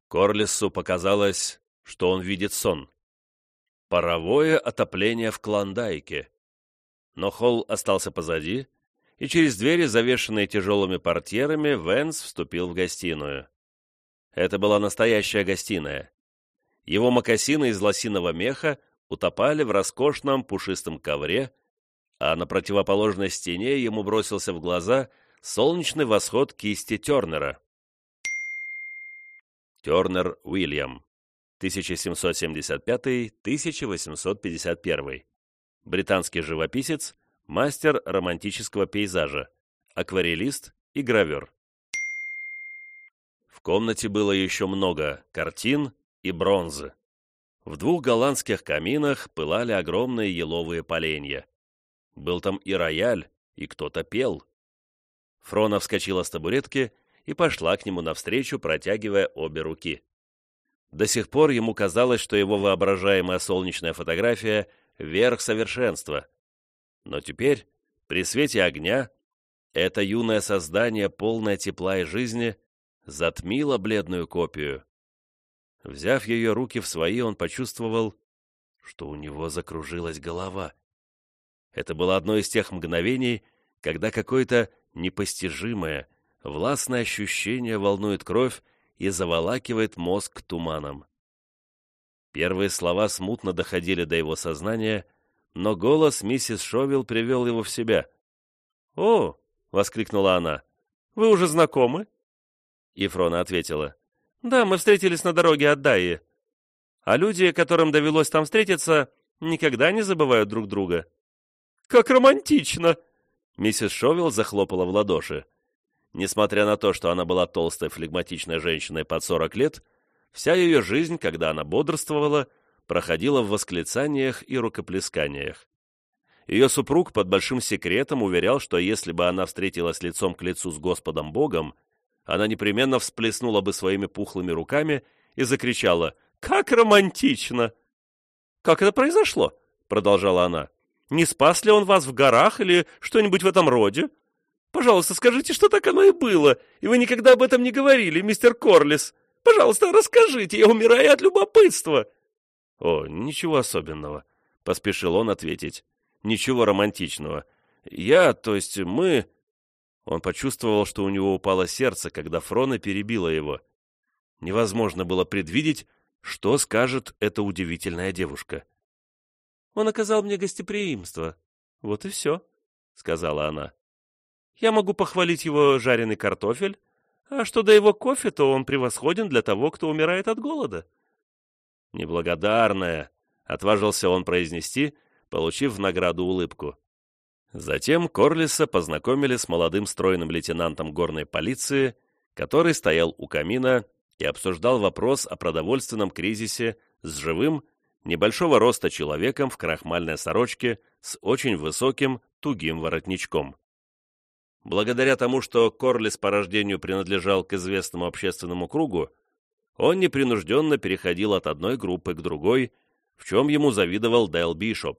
Корлиссу показалось, что он видит сон. Паровое отопление в Клондайке. Но холл остался позади, и через двери, завешенные тяжелыми портьерами, Вэнс вступил в гостиную. Это была настоящая гостиная. Его мокасины из лосиного меха утопали в роскошном пушистом ковре, а на противоположной стене ему бросился в глаза солнечный восход кисти Тернера. Тернер Уильям, 1775-1851. Британский живописец, мастер романтического пейзажа, акварелист и гравер. В комнате было еще много картин и бронзы. В двух голландских каминах пылали огромные еловые поленья. Был там и рояль, и кто-то пел. Фрона вскочила с табуретки и пошла к нему навстречу, протягивая обе руки. До сих пор ему казалось, что его воображаемая солнечная фотография — верх совершенства. Но теперь, при свете огня, это юное создание, полное тепла и жизни, затмило бледную копию. Взяв ее руки в свои, он почувствовал, что у него закружилась голова. Это было одно из тех мгновений, когда какое-то непостижимое, властное ощущение волнует кровь и заволакивает мозг туманом. Первые слова смутно доходили до его сознания, но голос миссис Шовилл привел его в себя. «О!» — воскликнула она. «Вы уже знакомы?» И Фрона ответила. «Да, мы встретились на дороге от Дайи. А люди, которым довелось там встретиться, никогда не забывают друг друга». «Как романтично!» Миссис Шовилл захлопала в ладоши. Несмотря на то, что она была толстой, флегматичной женщиной под 40 лет, вся ее жизнь, когда она бодрствовала, проходила в восклицаниях и рукоплесканиях. Ее супруг под большим секретом уверял, что если бы она встретилась лицом к лицу с Господом Богом, она непременно всплеснула бы своими пухлыми руками и закричала: «Как романтично!» «Как это произошло?» — продолжала она. «Не спас ли он вас в горах или что-нибудь в этом роде? Пожалуйста, скажите, что так оно и было, и вы никогда об этом не говорили, мистер Корлис. Пожалуйста, расскажите, я умираю от любопытства». «О, ничего особенного», — поспешил он ответить. «Ничего романтичного. Мы...» Он почувствовал, что у него упало сердце, когда Фрона перебила его. Невозможно было предвидеть, что скажет эта удивительная девушка. «Он оказал мне гостеприимство. Вот и все», — сказала она. «Я могу похвалить его жареный картофель, а что до его кофе, то он превосходен для того, кто умирает от голода». «Неблагодарная», — отважился он произнести, получив в награду улыбку. Затем Корлиса познакомили с молодым стройным лейтенантом горной полиции, который стоял у камина и обсуждал вопрос о продовольственном кризисе с живым, небольшого роста человеком в крахмальной сорочке с очень высоким, тугим воротничком. Благодаря тому, что Корлис по рождению принадлежал к известному общественному кругу, он непринужденно переходил от одной группы к другой, в чем ему завидовал Дэл Бишоп.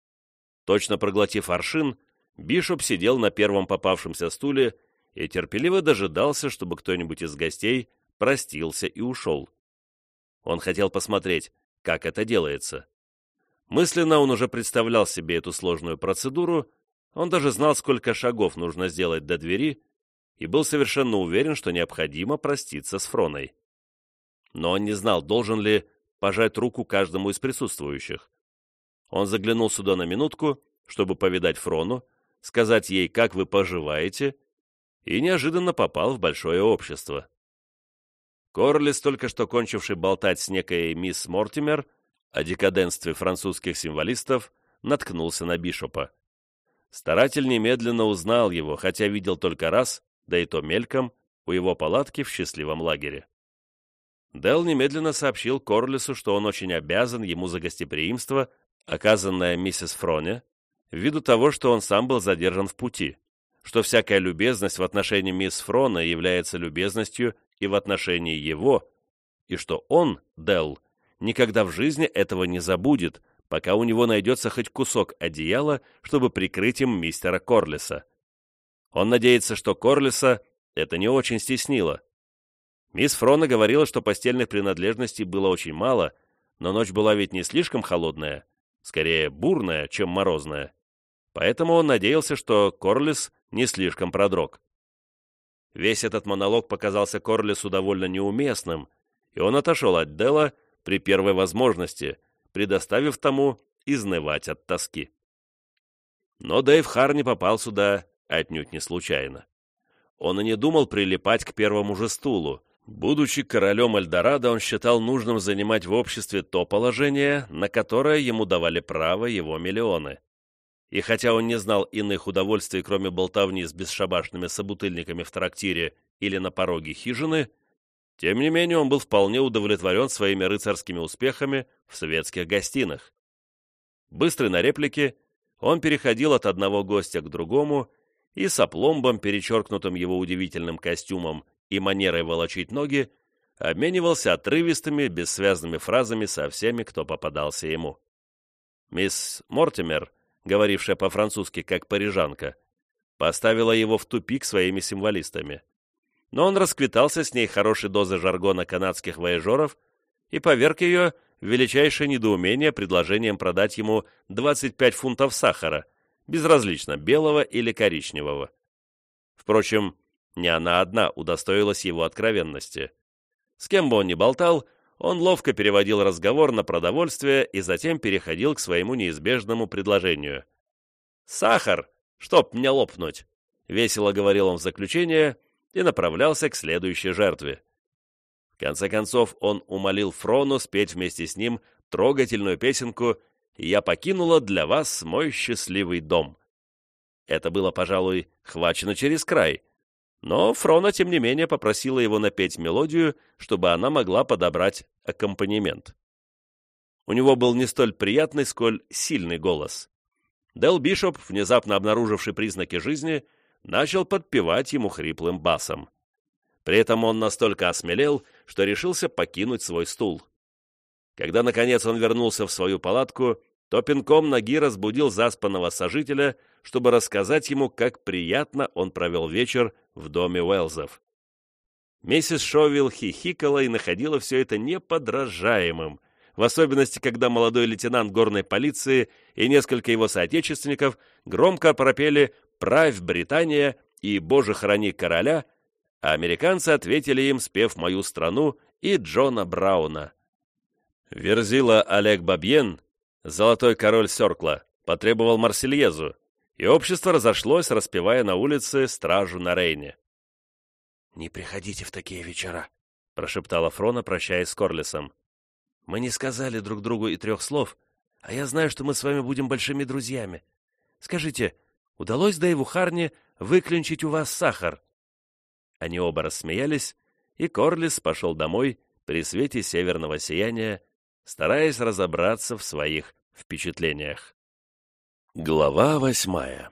Точно проглотив аршин, Бишоп сидел на первом попавшемся стуле и терпеливо дожидался, чтобы кто-нибудь из гостей простился и ушел. Он хотел посмотреть, как это делается. Мысленно он уже представлял себе эту сложную процедуру, он даже знал, сколько шагов нужно сделать до двери, и был совершенно уверен, что необходимо проститься с Фроной. Но он не знал, должен ли пожать руку каждому из присутствующих. Он заглянул сюда на минутку, чтобы повидать Фрону, сказать ей, как вы поживаете, и неожиданно попал в большое общество. Корлис, только что кончивший болтать с некой мисс Мортимер о декаденстве французских символистов, наткнулся на Бишопа. Старатель немедленно узнал его, хотя видел только раз, да и то мельком, у его палатки в счастливом лагере. Дэл немедленно сообщил Корлису, что он очень обязан ему за гостеприимство, оказанное миссис Фроне, ввиду того, что он сам был задержан в пути, что всякая любезность в отношении мисс Фроне является любезностью и в отношении его, и что он, Дэл, никогда в жизни этого не забудет, пока у него найдется хоть кусок одеяла, чтобы прикрыть им мистера Корлиса. Он надеется, что Корлиса это не очень стеснило. Мисс Фрона говорила, что постельных принадлежностей было очень мало, но ночь была ведь не слишком холодная, скорее бурная, чем морозная. Поэтому он надеялся, что Корлис не слишком продрог. Весь этот монолог показался Корлису довольно неуместным, и он отошел от Делла при первой возможности, предоставив тому изнывать от тоски. Но Дэйв Харни попал сюда отнюдь не случайно. Он и не думал прилипать к первому же стулу. Будучи королем Эльдорадо, он считал нужным занимать в обществе то положение, на которое ему давали право его миллионы. И хотя он не знал иных удовольствий, кроме болтовни с бесшабашными собутыльниками в трактире или на пороге хижины, тем не менее он был вполне удовлетворен своими рыцарскими успехами в светских гостинах. Быстрый на реплики, он переходил от одного гостя к другому и с опломбом, перечеркнутым его удивительным костюмом и манерой волочить ноги, обменивался отрывистыми, бессвязными фразами со всеми, кто попадался ему. Мисс Мортимер, говорившая по-французски как парижанка, поставила его в тупик своими символистами. Но он расквитался с ней хорошей дозой жаргона канадских вояжеров и поверг ее в величайшее недоумение предложением продать ему 25 фунтов сахара, безразлично, белого или коричневого. Впрочем, не она одна удостоилась его откровенности. С кем бы он ни болтал, он ловко переводил разговор на продовольствие и затем переходил к своему неизбежному предложению. «Сахар, чтоб мне лопнуть!» — весело говорил он в заключение и направлялся к следующей жертве. В конце концов он умолил Фрону спеть вместе с ним трогательную песенку «Я покинула для вас мой счастливый дом». Это было, пожалуй, хвачено через край, но Фрона, тем не менее, попросила его напеть мелодию, чтобы она могла подобрать аккомпанемент. У него был не столь приятный, сколь сильный голос. Делл Бишоп, внезапно обнаруживший признаки жизни, начал подпевать ему хриплым басом. При этом он настолько осмелел, что решился покинуть свой стул. Когда, наконец, он вернулся в свою палатку, то пинком ноги разбудил заспанного сожителя, чтобы рассказать ему, как приятно он провел вечер в доме Уэллсов. Миссис Шовилл хихикала и находила все это неподражаемым, в особенности, когда молодой лейтенант горной полиции и несколько его соотечественников громко пропели «Правь, Британия» и «Боже, храни короля», а американцы ответили им, спев «Мою страну» и Джона Брауна. Верзила Олег Бабьен, золотой король Сёркла, потребовал Марсельезу, и общество разошлось, распевая на улице «Стражу на Рейне». «Не приходите в такие вечера», — прошептала Фрона, прощаясь с Корлисом. «Мы не сказали друг другу и 3 слов, а я знаю, что мы с вами будем большими друзьями. Скажите, удалось Дэйву Харни выклинчить у вас сахар?» Они оба рассмеялись, и Корлис пошел домой при свете северного сияния, стараясь разобраться в своих впечатлениях. Глава 8.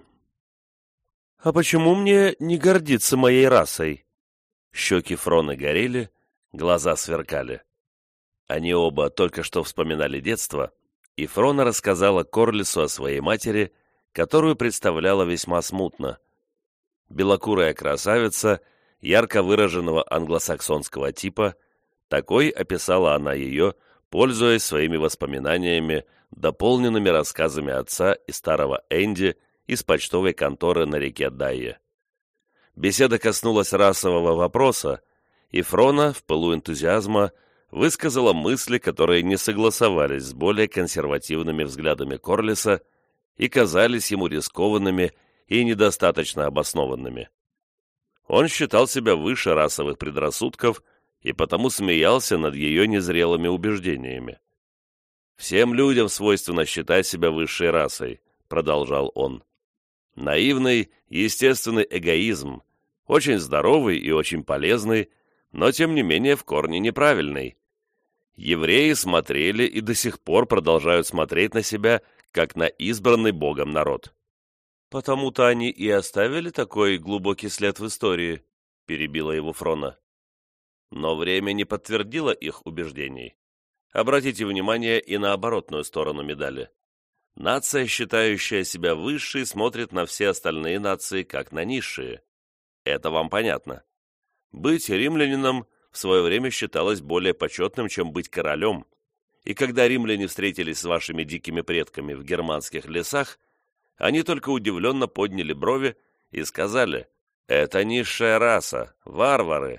«А почему мне не гордиться моей расой?» Щеки Фроны горели, глаза сверкали. Они оба только что вспоминали детство, и Фрона рассказала Корлису о своей матери, которую представляла весьма смутно. Белокурая красавица, ярко выраженного англосаксонского типа, такой описала она ее, пользуясь своими воспоминаниями, дополненными рассказами отца и старого Энди из почтовой конторы на реке Дайе. Беседа коснулась расового вопроса, и Фрона, в пылу энтузиазма, высказала мысли, которые не согласовались с более консервативными взглядами Корлиса и казались ему рискованными и недостаточно обоснованными. Он считал себя выше расовых предрассудков и потому смеялся над ее незрелыми убеждениями. «Всем людям свойственно считать себя высшей расой», — продолжал он. «Наивный, естественный эгоизм, очень здоровый и очень полезный, но тем не менее в корне неправильный. Евреи смотрели и до сих пор продолжают смотреть на себя, как на избранный Богом народ». «Потому-то они и оставили такой глубокий след в истории», — перебила его Фрона. Но время не подтвердило их убеждений. Обратите внимание и на оборотную сторону медали. Нация, считающая себя высшей, смотрит на все остальные нации как на низшие. Это вам понятно. Быть римлянином в свое время считалось более почетным, чем быть королем, и когда римляне встретились с вашими дикими предками в германских лесах, они только удивленно подняли брови и сказали: «Это низшая раса, варвары».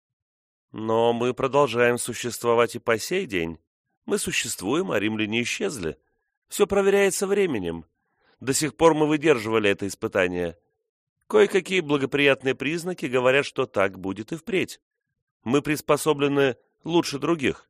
Но мы продолжаем существовать и по сей день. Мы существуем, а римляне исчезли. Все проверяется временем. До сих пор мы выдерживали это испытание. Кое-какие благоприятные признаки говорят, что так будет и впредь. Мы приспособлены лучше других.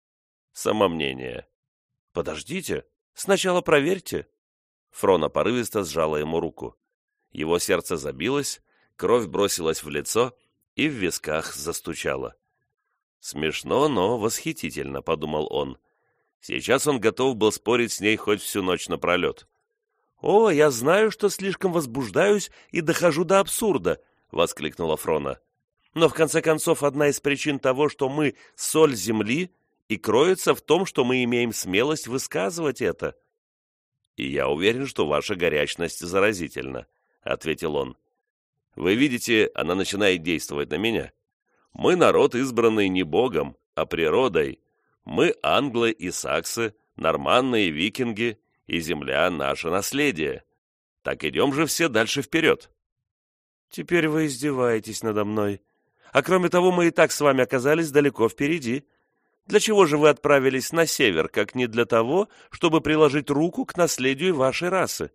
Самомнение. Подождите, сначала проверьте. Фрона порывисто сжала ему руку. Его сердце забилось, кровь бросилась в лицо и в висках застучала. «Смешно, но восхитительно», — подумал он. Сейчас он готов был спорить с ней хоть всю ночь напролет. «О, я знаю, что слишком возбуждаюсь и дохожу до абсурда», — воскликнула Фрона. «Но в конце концов одна из причин того, что мы соль земли, и кроется в том, что мы имеем смелость высказывать это». «И я уверен, что ваша горячность заразительна», — ответил он. «Вы видите, она начинает действовать на меня. Мы народ, избранный не Богом, а природой. Мы англы и саксы, норманны и викинги, и земля — наше наследие. Так идем же все дальше вперед». «Теперь вы издеваетесь надо мной. А кроме того, мы и так с вами оказались далеко впереди. Для чего же вы отправились на север, как не для того, чтобы приложить руку к наследию вашей расы?»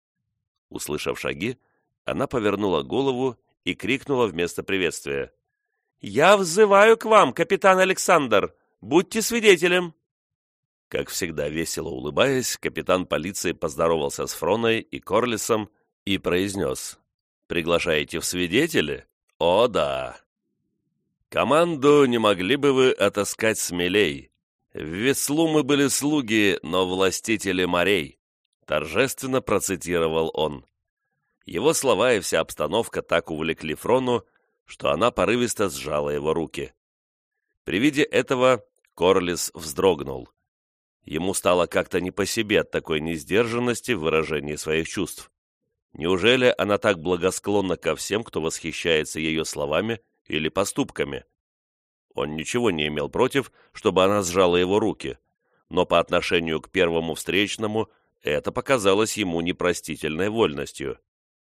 Услышав шаги, она повернула голову и крикнула вместо приветствия: «Я взываю к вам, капитан Александр! Будьте свидетелем!» Как всегда весело улыбаясь, капитан полиции поздоровался с Фроной и Корлисом и произнес: «Приглашаете в свидетели? О, да! Команду не могли бы вы отыскать смелей? В Веслу мы были слуги, но властители морей», торжественно процитировал он. Его слова и вся обстановка так увлекли Фрону, что она порывисто сжала его руки. При виде этого Корлис вздрогнул. Ему стало как-то не по себе от такой несдержанности в выражении своих чувств. Неужели она так благосклонна ко всем, кто восхищается ее словами или поступками? Он ничего не имел против, чтобы она сжала его руки, но по отношению к первому встречному это показалось ему непростительной вольностью.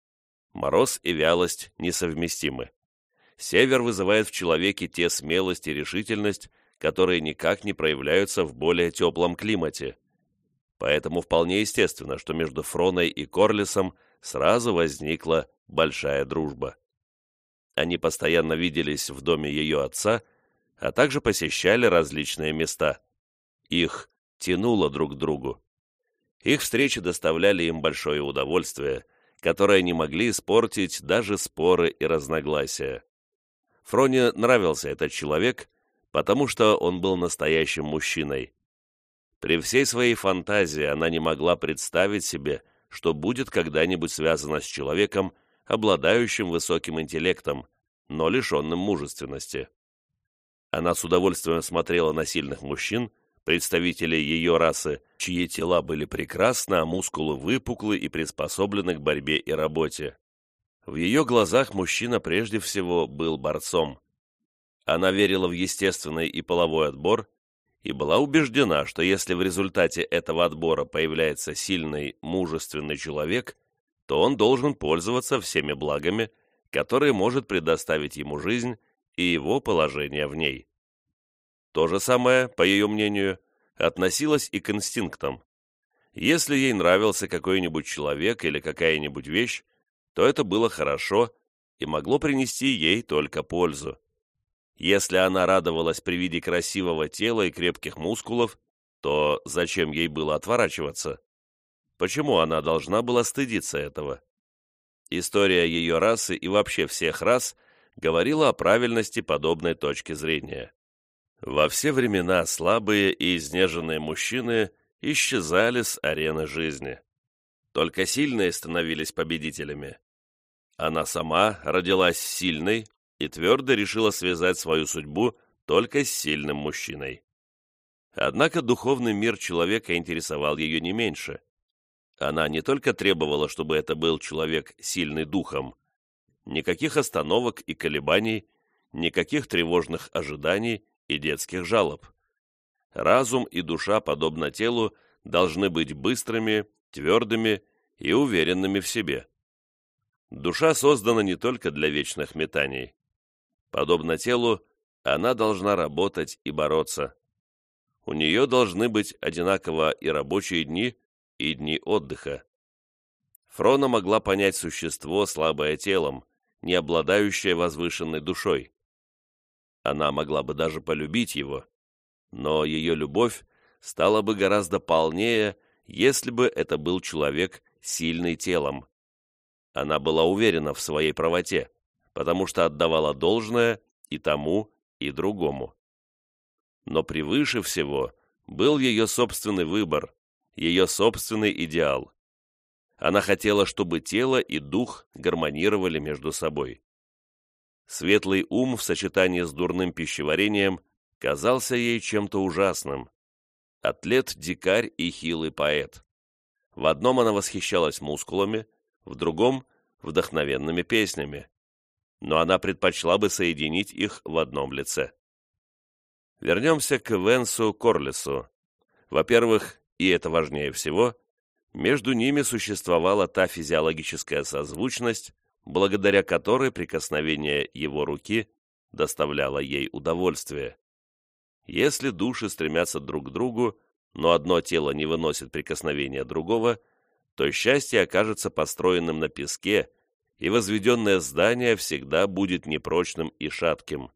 Мороз и вялость несовместимы. Север вызывает в человеке те смелость и решительность, которые никак не проявляются в более теплом климате. Поэтому вполне естественно, что между Фроной и Корлисом сразу возникла большая дружба. Они постоянно виделись в доме ее отца, а также посещали различные места. Их тянуло друг к другу. Их встречи доставляли им большое удовольствие, которое не могли испортить даже споры и разногласия. Фроне нравился этот человек, потому что он был настоящим мужчиной. При всей своей фантазии она не могла представить себе, что будет когда-нибудь связана с человеком, обладающим высоким интеллектом, но лишенным мужественности. Она с удовольствием смотрела на сильных мужчин, представителей ее расы, чьи тела были прекрасны, а мускулы выпуклы и приспособлены к борьбе и работе. В ее глазах мужчина прежде всего был борцом. Она верила в естественный и половой отбор и была убеждена, что если в результате этого отбора появляется сильный, мужественный человек, то он должен пользоваться всеми благами, которые может предоставить ему жизнь и его положение в ней. То же самое, по ее мнению, относилось и к инстинктам. Если ей нравился какой-нибудь человек или какая-нибудь вещь, то это было хорошо и могло принести ей только пользу. Если она радовалась при виде красивого тела и крепких мускулов, то зачем ей было отворачиваться? Почему она должна была стыдиться этого? История ее расы и вообще всех рас говорила о правильности подобной точки зрения. Во все времена слабые и изнеженные мужчины исчезали с арены жизни. Только сильные становились победителями. Она сама родилась сильной и твердо решила связать свою судьбу только с сильным мужчиной. Однако духовный мир человека интересовал ее не меньше. Она не только требовала, чтобы это был человек сильный духом, никаких остановок и колебаний, никаких тревожных ожиданий и детских жалоб. Разум и душа, подобно телу, должны быть быстрыми, твердыми и уверенными в себе. Душа создана не только для вечных метаний. Подобно телу, она должна работать и бороться. У нее должны быть одинаково и рабочие дни, и дни отдыха. Фрона могла понять существо, слабое телом, не обладающее возвышенной душой. Она могла бы даже полюбить его, но ее любовь стала бы гораздо полнее, если бы это был человек, сильный телом. Она была уверена в своей правоте, потому что отдавала должное и тому, и другому. Но превыше всего был ее собственный выбор, ее собственный идеал. Она хотела, чтобы тело и дух гармонировали между собой. Светлый ум в сочетании с дурным пищеварением казался ей чем-то ужасным. Атлет-дикарь и хилый поэт. В одном она восхищалась мускулами, в другом – вдохновенными песнями. Но она предпочла бы соединить их в одном лице. Вернемся к Венсу Корлиссу. Во-первых, и это важнее всего, между ними существовала та физиологическая созвучность, благодаря которой прикосновение его руки доставляло ей удовольствие. Если души стремятся друг к другу, но одно тело не выносит прикосновения другого, то счастье окажется построенным на песке, и возведенное здание всегда будет непрочным и шатким.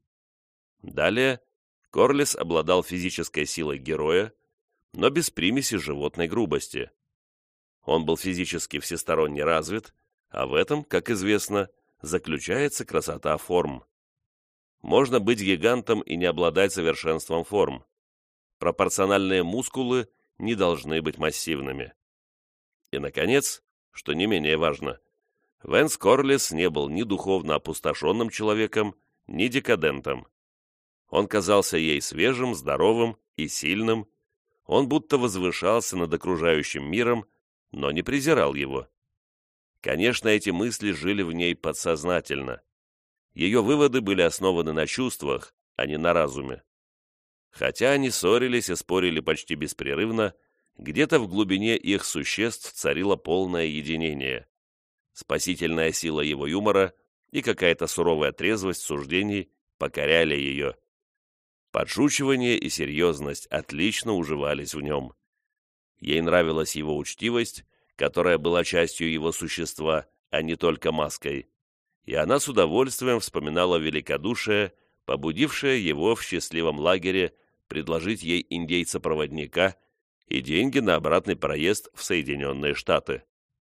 Далее, Корлисс обладал физической силой героя, но без примеси животной грубости. Он был физически всесторонне развит, а в этом, как известно, заключается красота форм. Можно быть гигантом и не обладать совершенством форм. Пропорциональные мускулы не должны быть массивными. И, наконец, что не менее важно, Венс Корлисс не был ни духовно опустошенным человеком, ни декадентом. Он казался ей свежим, здоровым и сильным. Он будто возвышался над окружающим миром, но не презирал его. Конечно, эти мысли жили в ней подсознательно. Ее выводы были основаны на чувствах, а не на разуме. Хотя они ссорились и спорили почти беспрерывно, где-то в глубине их существ царило полное единение. Спасительная сила его юмора и какая-то суровая трезвость суждений покоряли ее. Подшучивание и серьезность отлично уживались в нем. Ей нравилась его учтивость, которая была частью его существа, а не только маской, и она с удовольствием вспоминала великодушие, побудившее его в счастливом лагере предложить ей индейца-проводника и деньги на обратный проезд в Соединенные Штаты.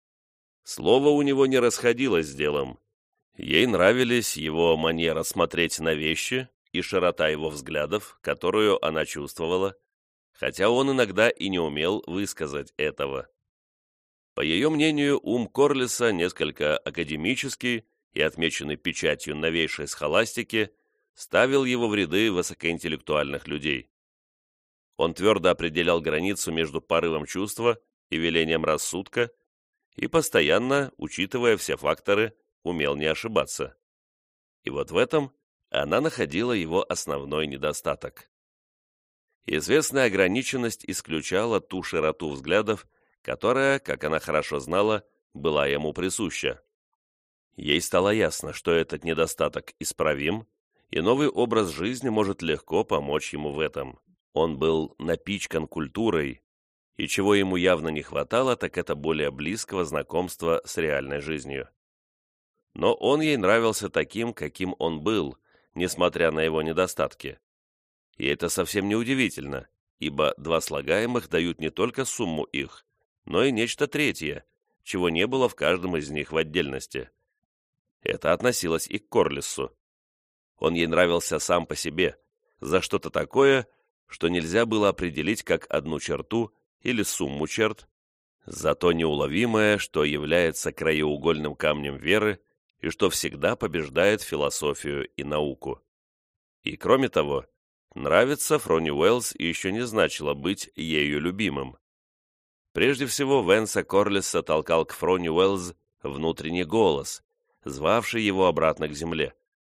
Слово у него не расходилось с делом. Ей нравились его манера смотреть на вещи и широта его взглядов, которую она чувствовала, хотя он иногда и не умел высказать этого. По ее мнению, ум Корлисса, несколько академический и отмеченный печатью новейшей схоластики, ставил его в ряды высокоинтеллектуальных людей. Он твердо определял границу между порывом чувства и велением рассудка и, постоянно, учитывая все факторы, умел не ошибаться. И вот в этом она находила его основной недостаток. Известная ограниченность исключала ту широту взглядов, которая, как она хорошо знала, была ему присуща. Ей стало ясно, что этот недостаток исправим, и новый образ жизни может легко помочь ему в этом. Он был напичкан культурой, и чего ему явно не хватало, так это более близкого знакомства с реальной жизнью. Но он ей нравился таким, каким он был, несмотря на его недостатки. И это совсем не удивительно, ибо два слагаемых дают не только сумму их, но и нечто третье, чего не было в каждом из них в отдельности. Это относилось и к Корлиссу. Он ей нравился сам по себе, за что-то такое, что нельзя было определить как одну черту или сумму черт, зато неуловимое, что является краеугольным камнем веры и что всегда побеждает философию и науку. И кроме того, нравиться Фрони Уэллс еще не значило быть ею любимым. Прежде всего, Венса Корлисса толкал к Фрони Уэллс внутренний голос, звавший его обратно к земле.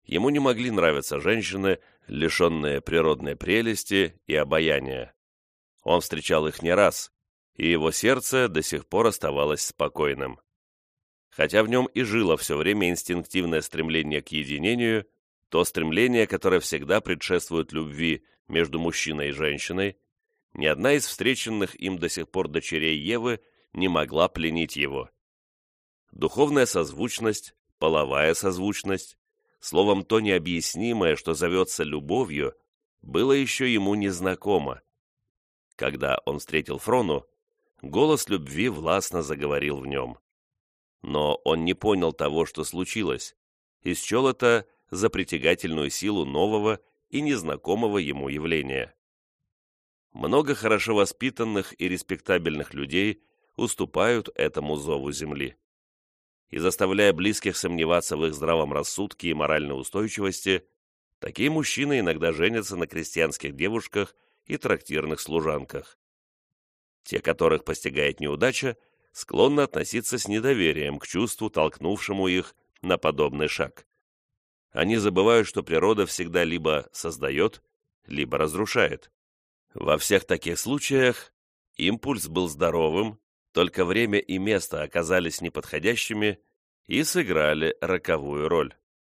Ему не могли нравиться женщины, лишенные природной прелести и обаяния. Он встречал их не раз, и его сердце до сих пор оставалось спокойным. Хотя в нем и жило все время инстинктивное стремление к единению, то стремление, которое всегда предшествует любви между мужчиной и женщиной, ни одна из встреченных им до сих пор дочерей Евы не могла пленить его. Духовная созвучность, половая созвучность, словом, то необъяснимое, что зовется любовью, было еще ему незнакомо. Когда он встретил Фрону, голос любви властно заговорил в нем. Но он не понял того, что случилось, и счел это за притягательную силу нового и незнакомого ему явления. Много хорошо воспитанных и респектабельных людей уступают этому зову земли. И заставляя близких сомневаться в их здравом рассудке и моральной устойчивости, такие мужчины иногда женятся на крестьянских девушках и трактирных служанках. Те, которых постигает неудача, склонны относиться с недоверием к чувству, толкнувшему их на подобный шаг. Они забывают, что природа всегда либо создает, либо разрушает. Во всех таких случаях импульс был здоровым, только время и место оказались неподходящими и сыграли роковую роль.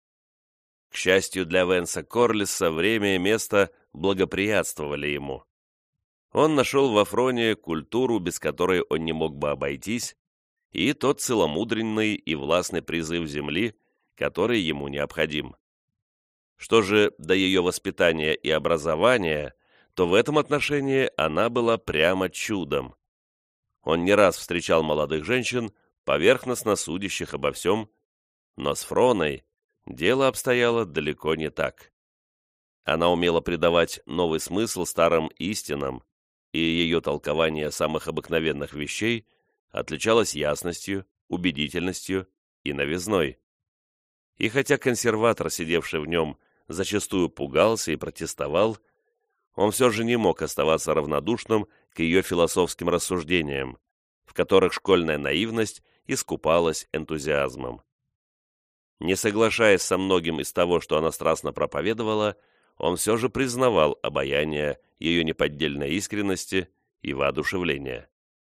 К счастью для Венса Корлиса, время и место благоприятствовали ему. Он нашел во Фроне культуру, без которой он не мог бы обойтись, и тот целомудренный и властный призыв земли, который ему необходим. Что же до ее воспитания и образования, то в этом отношении она была прямо чудом. Он не раз встречал молодых женщин, поверхностно судящих обо всем, но с Фроной дело обстояло далеко не так. Она умела придавать новый смысл старым истинам, и ее толкование самых обыкновенных вещей отличалось ясностью, убедительностью и новизной. И хотя консерватор, сидевший в нем, зачастую пугался и протестовал, он все же не мог оставаться равнодушным к ее философским рассуждениям, в которых школьная наивность искупалась энтузиазмом. Не соглашаясь со многим из того, что она страстно проповедовала, он все же признавал обаяние ее неподдельной искренности и воодушевления.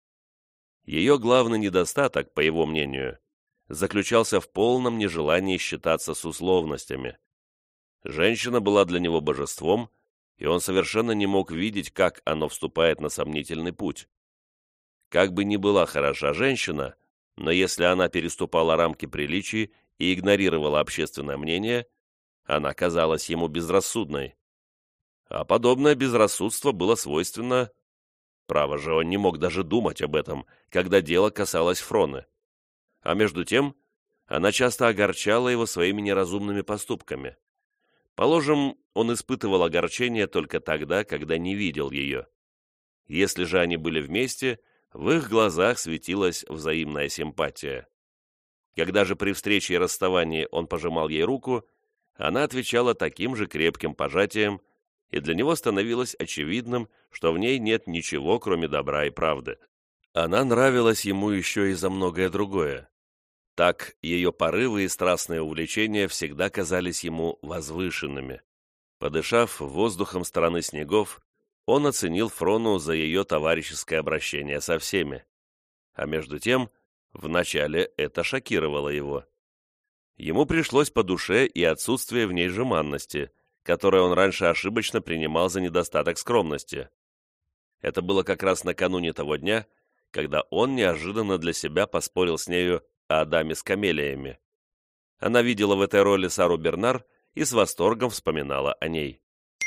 Ее главный недостаток, по его мнению, заключался в полном нежелании считаться с условностями. Женщина была для него божеством, и он совершенно не мог видеть, как оно вступает на сомнительный путь. Как бы ни была хороша женщина, но если она переступала рамки приличий и игнорировала общественное мнение, она казалась ему безрассудной. А подобное безрассудство было свойственно... Право же, он не мог даже думать об этом, когда дело касалось Фроны. А между тем, она часто огорчала его своими неразумными поступками. Положим, он испытывал огорчение только тогда, когда не видел ее. Если же они были вместе, в их глазах светилась взаимная симпатия. Когда же при встрече и расставании он пожимал ей руку, она отвечала таким же крепким пожатием, и для него становилось очевидным, что в ней нет ничего, кроме добра и правды. Она нравилась ему еще и за многое другое. Так ее порывы и страстные увлечения всегда казались ему возвышенными. Подышав воздухом страны снегов, он оценил Фрону за ее товарищеское обращение со всеми. А между тем, вначале это шокировало его. Ему пришлось по душе и отсутствие в ней жеманности, которое он раньше ошибочно принимал за недостаток скромности. Это было как раз накануне того дня, когда он неожиданно для себя поспорил с нею о даме с камелиями. Она видела в этой роли Сару Бернар и с восторгом вспоминала о ней.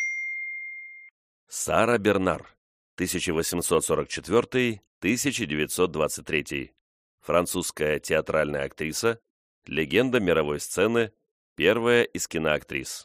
Сара Бернар, 1844-1923, французская театральная актриса, легенда мировой сцены, первая из киноактрис.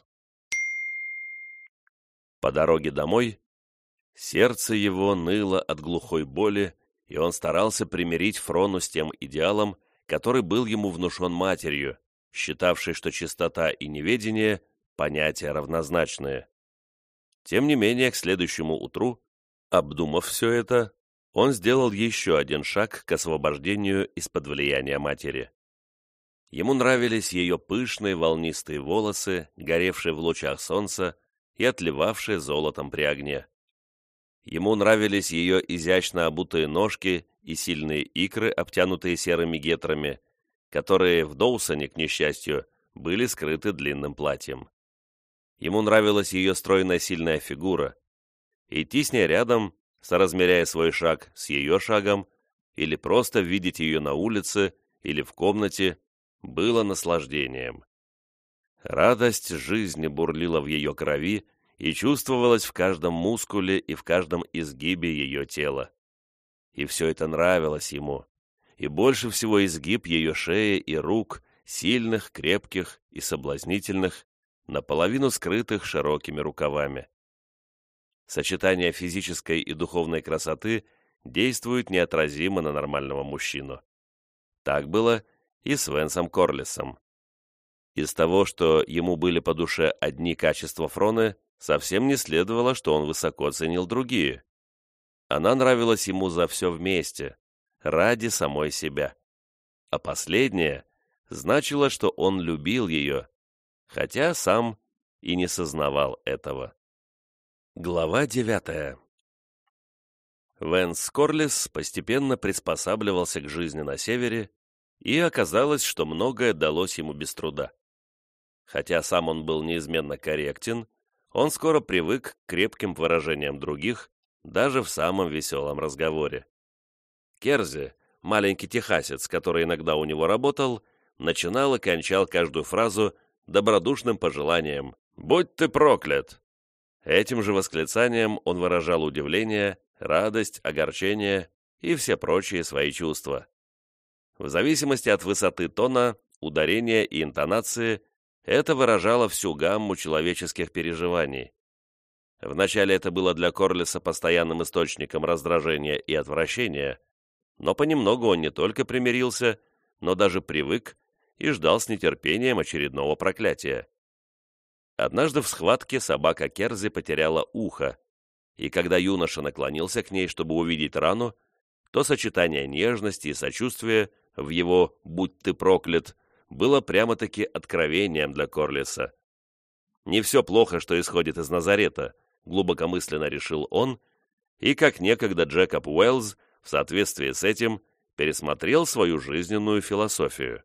По дороге домой сердце его ныло от глухой боли, и он старался примирить Фрону с тем идеалом, который был ему внушен матерью, считавшей, что чистота и неведение – понятия равнозначные. Тем не менее, к следующему утру, обдумав все это, он сделал еще один шаг к освобождению из-под влияния матери. Ему нравились ее пышные волнистые волосы, горевшие в лучах солнца и отливавшие золотом при огне. Ему нравились ее изящно обутые ножки и сильные икры, обтянутые серыми гетрами, которые в Доусоне, к несчастью, были скрыты длинным платьем. Ему нравилась ее стройная сильная фигура. Идти с ней рядом, соразмеряя свой шаг с ее шагом, или просто видеть ее на улице или в комнате, было наслаждением. Радость жизни бурлила в ее крови и чувствовалась в каждом мускуле и в каждом изгибе ее тела. И все это нравилось ему, и больше всего изгиб ее шеи и рук, сильных, крепких и соблазнительных, наполовину скрытых широкими рукавами. Сочетание физической и духовной красоты действует неотразимо на нормального мужчину. Так было и с Венсом Корлиссом. Из того, что ему были по душе одни качества Фроны, совсем не следовало, что он высоко ценил другие. Она нравилась ему за все вместе, ради самой себя. А последнее значило, что он любил ее, хотя сам и не сознавал этого. Глава 9. Венс Корлисс постепенно приспосабливался к жизни на севере, и оказалось, что многое далось ему без труда. Хотя сам он был неизменно корректен, он скоро привык к крепким выражениям других, даже в самом веселом разговоре. Керзи, маленький техасец, который иногда у него работал, начинал и кончал каждую фразу добродушным пожеланием «Будь ты проклят!». Этим же восклицанием он выражал удивление, радость, огорчение и все прочие свои чувства. В зависимости от высоты тона, ударения и интонации, это выражало всю гамму человеческих переживаний. Вначале это было для Корлисса постоянным источником раздражения и отвращения, но понемногу он не только примирился, но даже привык и ждал с нетерпением очередного проклятия. Однажды в схватке собака Керзи потеряла ухо, и когда юноша наклонился к ней, чтобы увидеть рану, то сочетание нежности и сочувствия в его «будь ты проклят» было прямо-таки откровением для Корлисса. Не все плохо, что исходит из Назарета, глубокомысленно решил он, и, как некогда Джекоб Уэллс, в соответствии с этим, пересмотрел свою жизненную философию.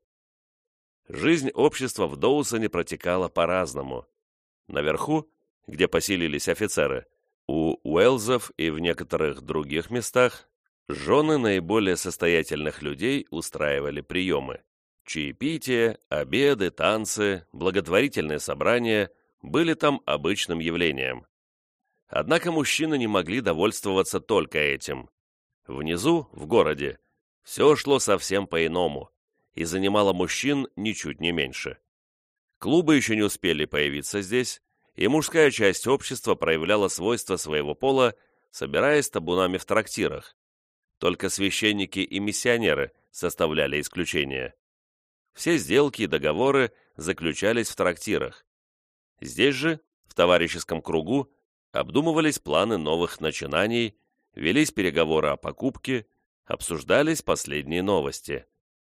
Жизнь общества в Доусоне протекала по-разному. Наверху, где поселились офицеры, у Уэллсов и в некоторых других местах, жены наиболее состоятельных людей устраивали приемы. Чаепития, обеды, танцы, благотворительные собрания были там обычным явлением. Однако мужчины не могли довольствоваться только этим. Внизу, в городе, все шло совсем по-иному и занимало мужчин ничуть не меньше. Клубы еще не успели появиться здесь, и мужская часть общества проявляла свойства своего пола, собираясь табунами в трактирах. Только священники и миссионеры составляли исключение. Все сделки и договоры заключались в трактирах. Здесь же, в товарищеском кругу, обдумывались планы новых начинаний, велись переговоры о покупке, обсуждались последние новости.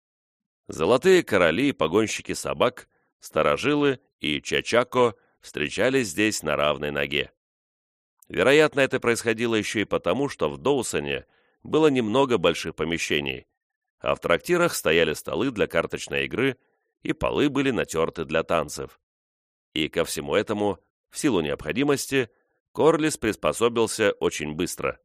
Золотые короли и погонщики собак, старожилы и чачако встречались здесь на равной ноге. Вероятно, это происходило еще и потому, что в Доусоне было немного больших помещений, а в трактирах стояли столы для карточной игры и полы были натерты для танцев. И ко всему этому, в силу необходимости, Корлисс приспособился очень быстро.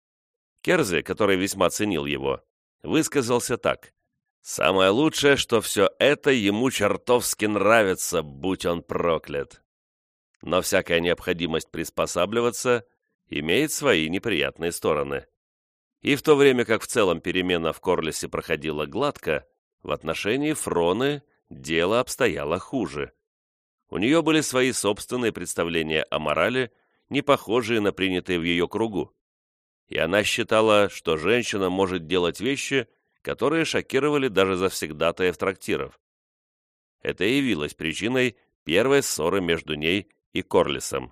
Керзи, который весьма ценил его, высказался так: «Самое лучшее, что все это ему чертовски нравится, будь он проклят». Но всякая необходимость приспосабливаться имеет свои неприятные стороны. И в то время как в целом перемена в Корлиссе проходила гладко, в отношении Фроны дело обстояло хуже. У нее были свои собственные представления о морали, не похожие на принятые в ее кругу. И она считала, что женщина может делать вещи, которые шокировали даже завсегдатаев трактиров. Это и явилось причиной первой ссоры между ней и Корлиссом.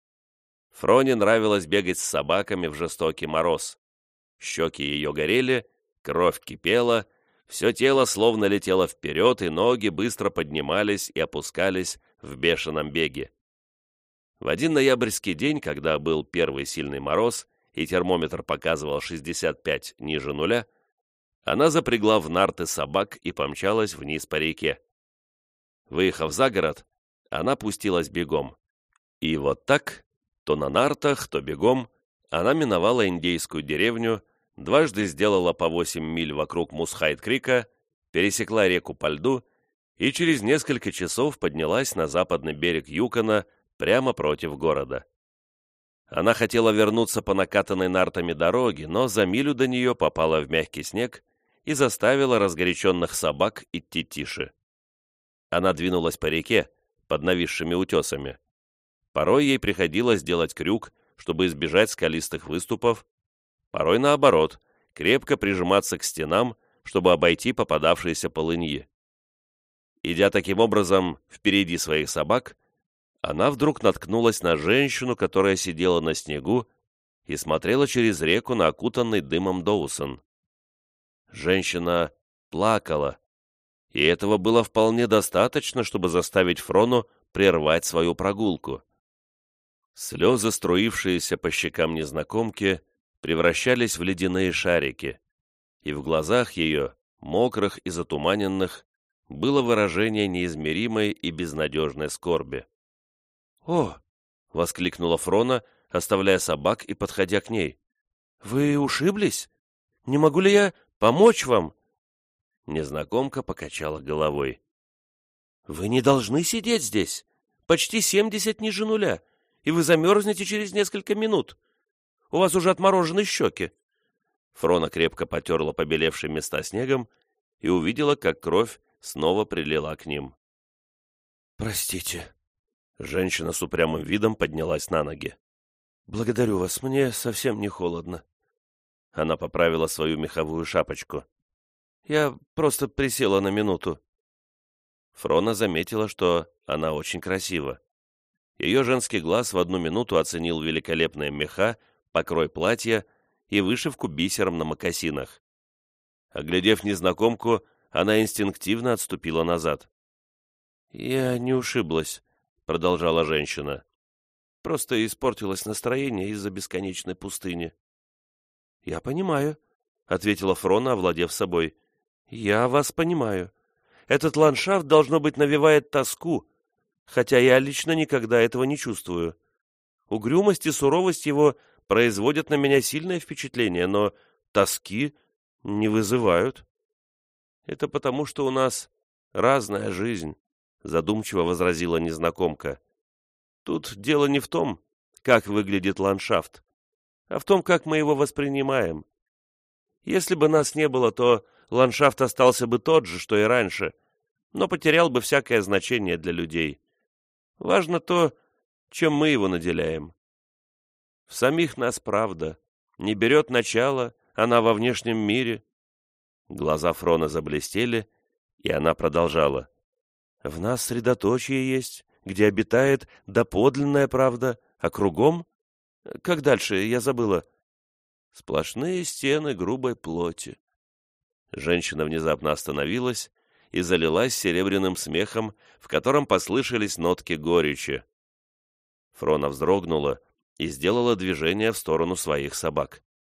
Фроне нравилось бегать с собаками в жестокий мороз. Щеки ее горели, кровь кипела, Все тело словно летело вперед, и ноги быстро поднимались и опускались в бешеном беге. В один ноябрьский день, когда был первый сильный мороз, и термометр показывал 65 ниже нуля, она запрягла в нарты собак и помчалась вниз по реке. Выехав за город, она пустилась бегом. И вот так, то на нартах, то бегом, она миновала индейскую деревню, дважды сделала по 8 миль вокруг Мусхайт-Крика, пересекла реку по льду и через несколько часов поднялась на западный берег Юкона прямо против города. Она хотела вернуться по накатанной нартами дороге, но за милю до нее попала в мягкий снег и заставила разгоряченных собак идти тише. Она двинулась по реке, под нависшими утесами. Порой ей приходилось делать крюк, чтобы избежать скалистых выступов, порой наоборот, крепко прижиматься к стенам, чтобы обойти попадавшиеся полыньи. Идя таким образом впереди своих собак, она вдруг наткнулась на женщину, которая сидела на снегу и смотрела через реку на окутанный дымом Доусон. Женщина плакала, и этого было вполне достаточно, чтобы заставить Фрону прервать свою прогулку. Слезы, струившиеся по щекам незнакомки, превращались в ледяные шарики, и в глазах ее, мокрых и затуманенных, было выражение неизмеримой и безнадежной скорби. «О!» — воскликнула Фрона, оставляя собак и подходя к ней. «Вы ушиблись? Не могу ли я помочь вам?» Незнакомка покачала головой. «Вы не должны сидеть здесь. Почти 70 ниже нуля, и вы замерзнете через несколько минут. У вас уже отморожены щеки». Фрона крепко потерла побелевшие места снегом и увидела, как кровь снова прилила к ним. «Простите». Женщина с упрямым видом поднялась на ноги. «Благодарю вас, мне совсем не холодно». Она поправила свою меховую шапочку. «Я просто присела на минуту». Фрона заметила, что она очень красива. Ее женский глаз в одну минуту оценил великолепные меха, покрой платья и вышивку бисером на мокасинах. Оглядев незнакомку, она инстинктивно отступила назад. «Я не ушиблась», — продолжала женщина. «Просто испортилось настроение из-за бесконечной пустыни». «Я понимаю», — ответила Фрона, овладев собой. «Я вас понимаю. Этот ландшафт, должно быть, навевает тоску, хотя я лично никогда этого не чувствую. Угрюмость и суровость его производят на меня сильное впечатление, но тоски не вызывают». «Это потому, что у нас разная жизнь», — задумчиво возразила незнакомка. «Тут дело не в том, как выглядит ландшафт, а в том, как мы его воспринимаем. Если бы нас не было, то ландшафт остался бы тот же, что и раньше, но потерял бы всякое значение для людей. Важно то, чем мы его наделяем. В самих нас правда не берет начала, она во внешнем мире». Глаза Фрона заблестели, и она продолжала. «В нас средоточие есть, где обитает доподлинная правда, а кругом... Как дальше, я забыла. Сплошные стены грубой плоти». Женщина внезапно остановилась и залилась серебряным смехом, в котором послышались нотки горечи. Фрона вздрогнула и сделала движение в сторону своих собак.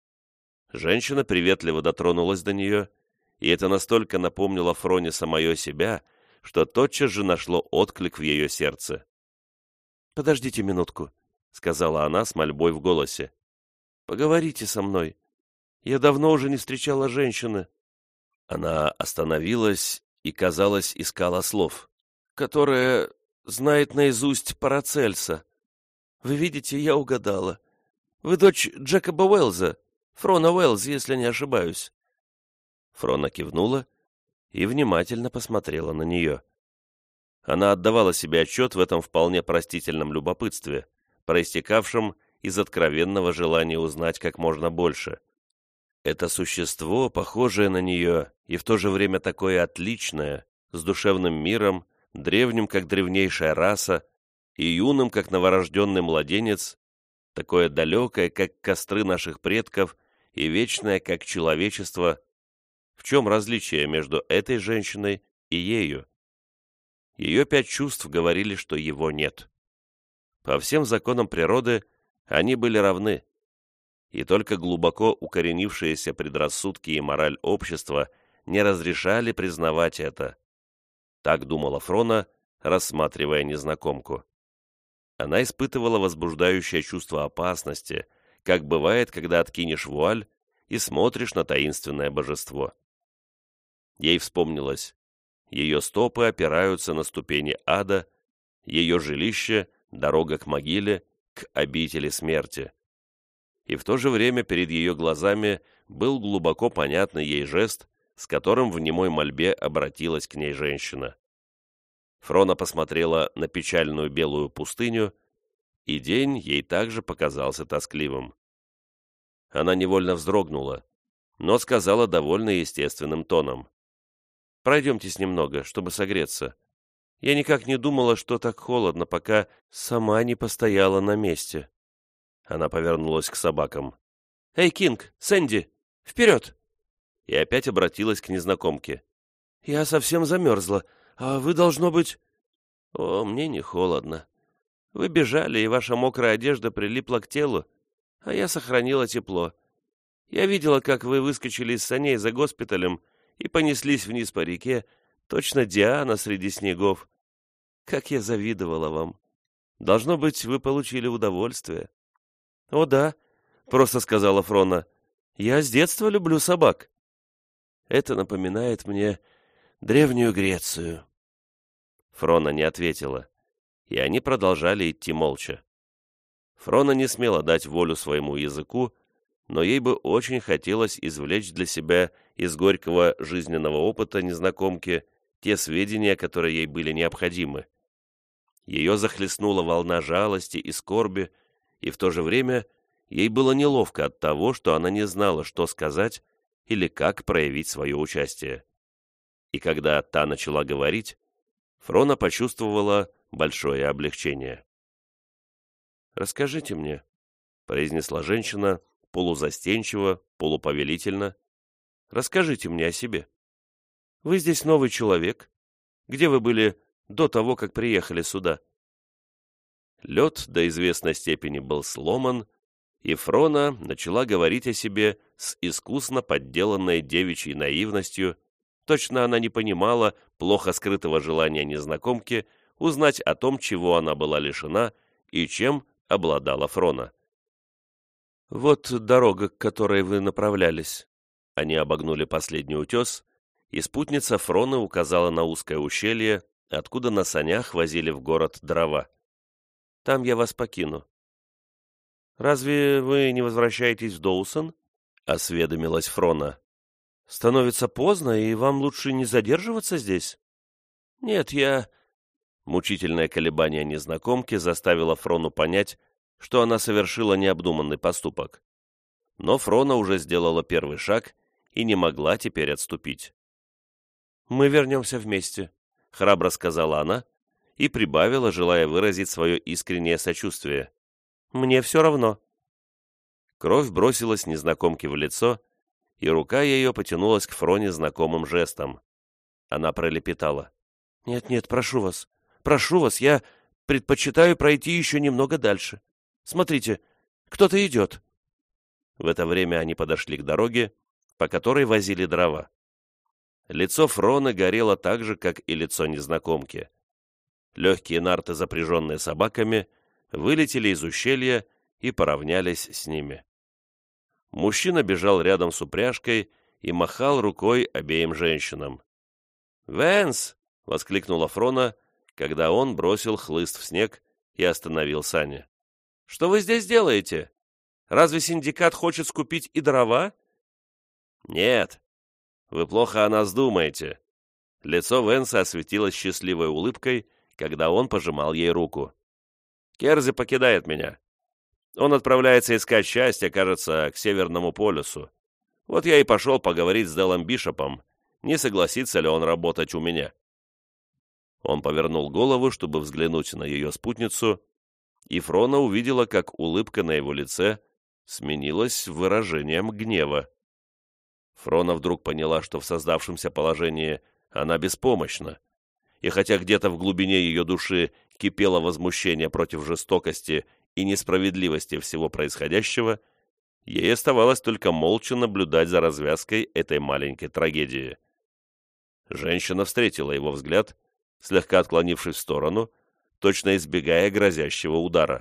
Женщина приветливо дотронулась до нее, и это настолько напомнило Фроне самое себя, что тотчас же нашло отклик в ее сердце. «Подождите минутку», — сказала она с мольбой в голосе. «Поговорите со мной. Я давно уже не встречала женщины». Она остановилась и, казалось, искала слов, «которая знает наизусть Парацельса. Вы видите, я угадала. Вы дочь Джекоба Уэллза, Фрона Уэллз, если не ошибаюсь». Фрона кивнула и внимательно посмотрела на нее. Она отдавала себе отчет в этом вполне простительном любопытстве, проистекавшем из откровенного желания узнать как можно больше. Это существо, похожее на нее и в то же время такое отличное, с душевным миром, древним, как древнейшая раса, и юным, как новорожденный младенец, такое далекое, как костры наших предков, и вечное, как человечество, В чем различие между этой женщиной и ею? Ее 5 чувств говорили, что его нет. По всем законам природы они были равны, и только глубоко укоренившиеся предрассудки и мораль общества не разрешали признавать это. Так думала Фрона, рассматривая незнакомку. Она испытывала возбуждающее чувство опасности, как бывает, когда откинешь вуаль и смотришь на таинственное божество. Ей вспомнилось: ее стопы опираются на ступени ада, ее жилище — дорога к могиле, к обители смерти. И в то же время перед ее глазами был глубоко понятный ей жест, с которым в немой мольбе обратилась к ней женщина. Фрона посмотрела на печальную белую пустыню, и день ей также показался тоскливым. Она невольно вздрогнула, но сказала довольно естественным тоном: «Пройдемтесь немного, чтобы согреться. Я никак не думала, что так холодно, пока сама не постояла на месте». Она повернулась к собакам. «Эй, Кинг, Сэнди, вперед!» И опять обратилась к незнакомке. «Я совсем замерзла, а вы, должно быть...» «О, мне не холодно. Вы бежали, и ваша мокрая одежда прилипла к телу, а я сохранила тепло. Я видела, как вы выскочили из саней за госпиталем и понеслись вниз по реке, точно Диана среди снегов. Как я завидовала вам. Должно быть, вы получили удовольствие». «О да», — просто сказала Фрона, — «я с детства люблю собак». «Это напоминает мне Древнюю Грецию». Фрона не ответила, и они продолжали идти молча. Фрона не смела дать волю своему языку, но ей бы очень хотелось извлечь для себя из горького жизненного опыта незнакомки те сведения, которые ей были необходимы. Ее захлестнула волна жалости и скорби, и в то же время ей было неловко от того, что она не знала, что сказать или как проявить свое участие. И когда та начала говорить, Фрона почувствовала большое облегчение. «Расскажите мне», — произнесла женщина, полузастенчиво, полуповелительно, — «расскажите мне о себе. Вы здесь новый человек. Где вы были до того, как приехали сюда?» Лед до известной степени был сломан, и Фрона начала говорить о себе с искусно подделанной девичьей наивностью. Точно она не понимала плохо скрытого желания незнакомки узнать о том, чего она была лишена и чем обладала Фрона. «Вот дорога, к которой вы направлялись». Они обогнули последний утес, и спутница Фроны указала на узкое ущелье, откуда на санях возили в город дрова. «Там я вас покину». «Разве вы не возвращаетесь в Доусон?» — осведомилась Фрона. «Становится поздно, и вам лучше не задерживаться здесь?» «Нет, я...» Мучительное колебание незнакомки заставило Фрону понять, что она совершила необдуманный поступок. Но Фрона уже сделала первый шаг и не могла теперь отступить. «Мы вернемся вместе», — храбро сказала она и прибавила, желая выразить свое искреннее сочувствие. «Мне все равно». Кровь бросилась незнакомке в лицо, и рука ее потянулась к Фроне знакомым жестом. Она пролепетала: «Нет, прошу вас, я предпочитаю пройти еще немного дальше. Смотрите, кто-то идет». В это время они подошли к дороге, по которой возили дрова. Лицо Фроны горело так же, как и лицо незнакомки. Легкие нарты, запряженные собаками, вылетели из ущелья и поравнялись с ними. Мужчина бежал рядом с упряжкой и махал рукой обеим женщинам. «Вэнс!» — воскликнула Фрона, когда он бросил хлыст в снег и остановил сани. «Что вы здесь делаете? Разве синдикат хочет скупить и дрова?» «Нет, вы плохо о нас думаете». Лицо Вэнса осветилось счастливой улыбкой, когда он пожимал ей руку. «Керзи покидает меня. Он отправляется искать счастье, кажется, к Северному полюсу. Вот я и пошел поговорить с Делом Бишопом, не согласится ли он работать у меня». Он повернул голову, чтобы взглянуть на ее спутницу, и Фрона увидела, как улыбка на его лице сменилась выражением гнева. Фрона вдруг поняла, что в создавшемся положении она беспомощна, и хотя где-то в глубине ее души кипело возмущение против жестокости и несправедливости всего происходящего, ей оставалось только молча наблюдать за развязкой этой маленькой трагедии. Женщина встретила его взгляд, слегка отклонившись в сторону, точно избегая грозящего удара.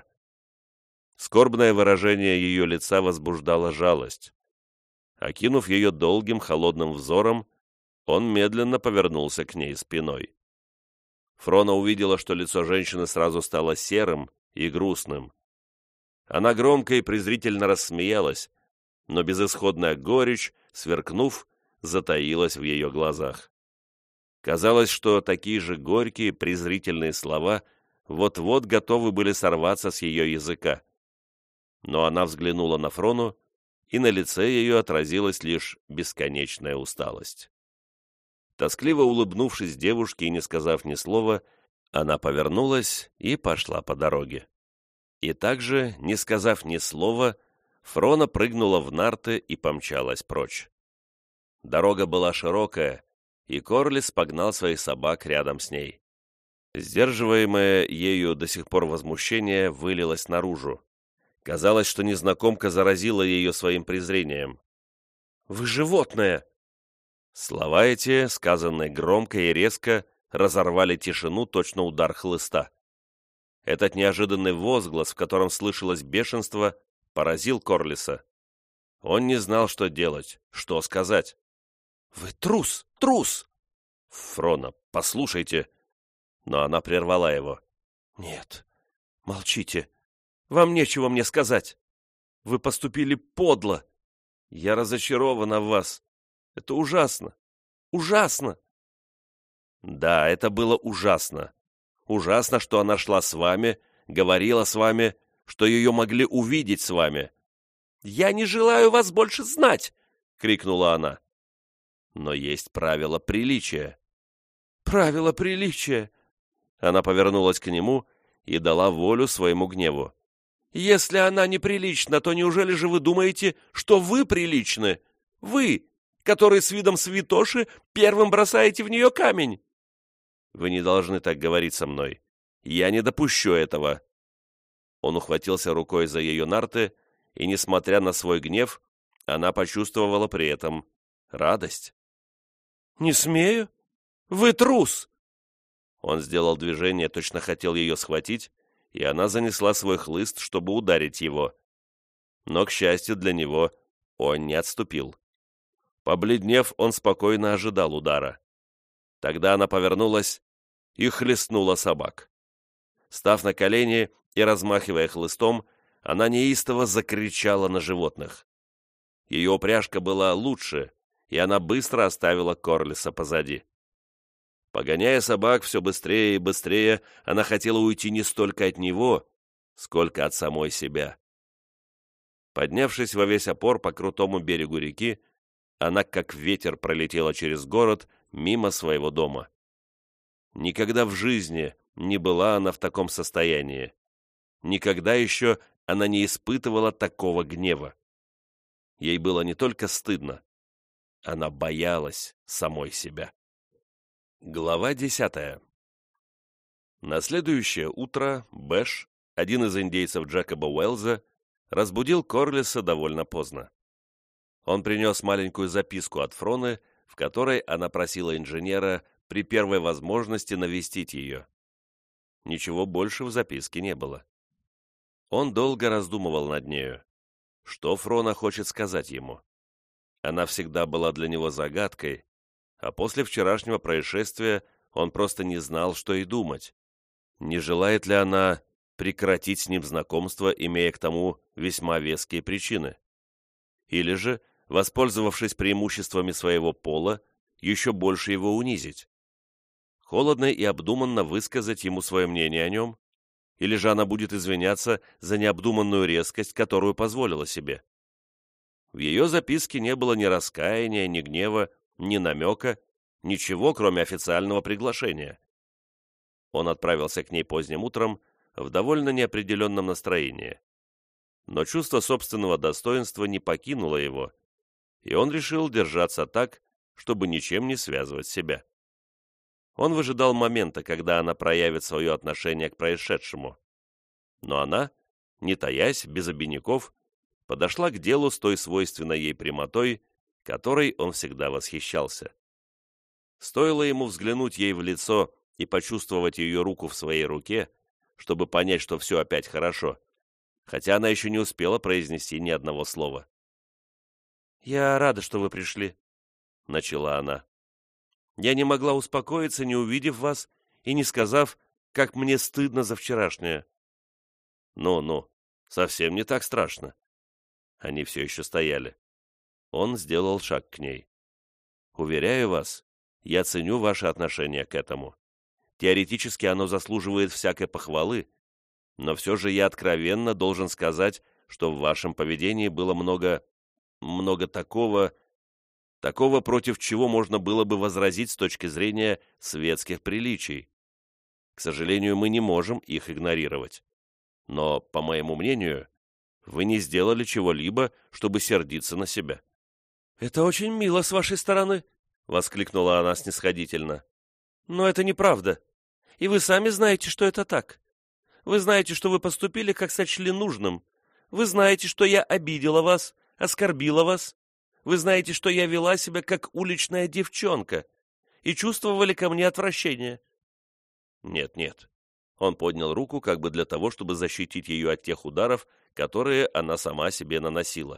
Скорбное выражение ее лица возбуждало жалость. Окинув ее долгим холодным взором, он медленно повернулся к ней спиной. Фрона увидела, что лицо женщины сразу стало серым и грустным. Она громко и презрительно рассмеялась, но безысходная горечь, сверкнув, затаилась в ее глазах. Казалось, что такие же горькие, презрительные слова вот-вот готовы были сорваться с ее языка. Но она взглянула на Фрону, и на лице ее отразилась лишь бесконечная усталость. Тоскливо улыбнувшись девушке и не сказав ни слова, она повернулась и пошла по дороге. И также, не сказав ни слова, Фрона прыгнула в нарты и помчалась прочь. Дорога была широкая, и Корлис погнал своих собак рядом с ней. Сдерживаемое ею до сих пор возмущение вылилось наружу. Казалось, что незнакомка заразила ее своим презрением. «Вы животное!» Слова эти, сказанные громко и резко, разорвали тишину, точно удар хлыста. Этот неожиданный возглас, в котором слышалось бешенство, поразил Корлиса. Он не знал, что делать, что сказать. «Вы трус! Трус!» «Фрона, послушайте!» Но она прервала его. «Нет, молчите. Вам нечего мне сказать. Вы поступили подло. Я разочарована в вас. Это ужасно! Ужасно!» Да, это было ужасно. Ужасно, что она шла с вами, говорила с вами, что ее могли увидеть с вами. «Я не желаю вас больше знать!» — крикнула она. Но есть правила приличия. «Правила приличия!» Она повернулась к нему и дала волю своему гневу. «Если она неприлична, то неужели же вы думаете, что вы приличны? Вы, который с видом святоши первым бросаете в нее камень!» «Вы не должны так говорить со мной. Я не допущу этого!» Он ухватился рукой за ее нарты, и, несмотря на свой гнев, она почувствовала при этом радость. «Не смею? Вы трус!» Он сделал движение, точно хотел ее схватить, и она занесла свой хлыст, чтобы ударить его. Но, к счастью для него, он не отступил. Побледнев, он спокойно ожидал удара. Тогда она повернулась и хлестнула собак. Став на колени и размахивая хлыстом, она неистово закричала на животных. Ее упряжка была лучше, и она быстро оставила Корлиса позади. Погоняя собак все быстрее и быстрее, она хотела уйти не столько от него, сколько от самой себя. Поднявшись во весь опор по крутому берегу реки, она как ветер пролетела через город мимо своего дома. Никогда в жизни не была она в таком состоянии. Никогда еще она не испытывала такого гнева. Ей было не только стыдно, она боялась самой себя. Глава 10. На следующее утро Бэш, один из индейцев Джекоба Уэллза, разбудил Корлиса довольно поздно. Он принес маленькую записку от Фроны, в которой она просила инженера при первой возможности навестить ее. Ничего больше в записке не было. Он долго раздумывал над нею. Что Фрона хочет сказать ему? Она всегда была для него загадкой, а после вчерашнего происшествия он просто не знал, что и думать. Не желает ли она прекратить с ним знакомство, имея к тому весьма веские причины? Или же, воспользовавшись преимуществами своего пола, еще больше его унизить? Холодно и обдуманно высказать ему свое мнение о нем? Или же она будет извиняться за необдуманную резкость, которую позволила себе? В ее записке не было ни раскаяния, ни гнева, ни намека, ничего, кроме официального приглашения. Он отправился к ней поздним утром в довольно неопределенном настроении. Но чувство собственного достоинства не покинуло его, и он решил держаться так, чтобы ничем не связывать себя. Он выжидал момента, когда она проявит свое отношение к происшедшему. Но она, не таясь, без обиняков, подошла к делу с той свойственной ей прямотой, которой он всегда восхищался. Стоило ему взглянуть ей в лицо и почувствовать ее руку в своей руке, чтобы понять, что все опять хорошо, хотя она еще не успела произнести ни одного слова. «Я рада, что вы пришли», — начала она. «Я не могла успокоиться, не увидев вас и не сказав, как мне стыдно за вчерашнее». «Ну, совсем не так страшно». Они все еще стояли. Он сделал шаг к ней. «Уверяю вас, я ценю ваше отношение к этому. Теоретически оно заслуживает всякой похвалы, но все же я откровенно должен сказать, что в вашем поведении было много такого, против чего можно было бы возразить с точки зрения светских приличий. К сожалению, мы не можем их игнорировать. Но, по моему мнению, вы не сделали чего-либо, чтобы сердиться на себя». «Это очень мило с вашей стороны», — воскликнула она снисходительно. «Но это неправда. И вы сами знаете, что это так. Вы знаете, что вы поступили, как сочли нужным. Вы знаете, что я обидела вас, оскорбила вас. Вы знаете, что я вела себя, как уличная девчонка, и чувствовали ко мне отвращение». «Нет». Он поднял руку как бы для того, чтобы защитить ее от тех ударов, которые она сама себе наносила.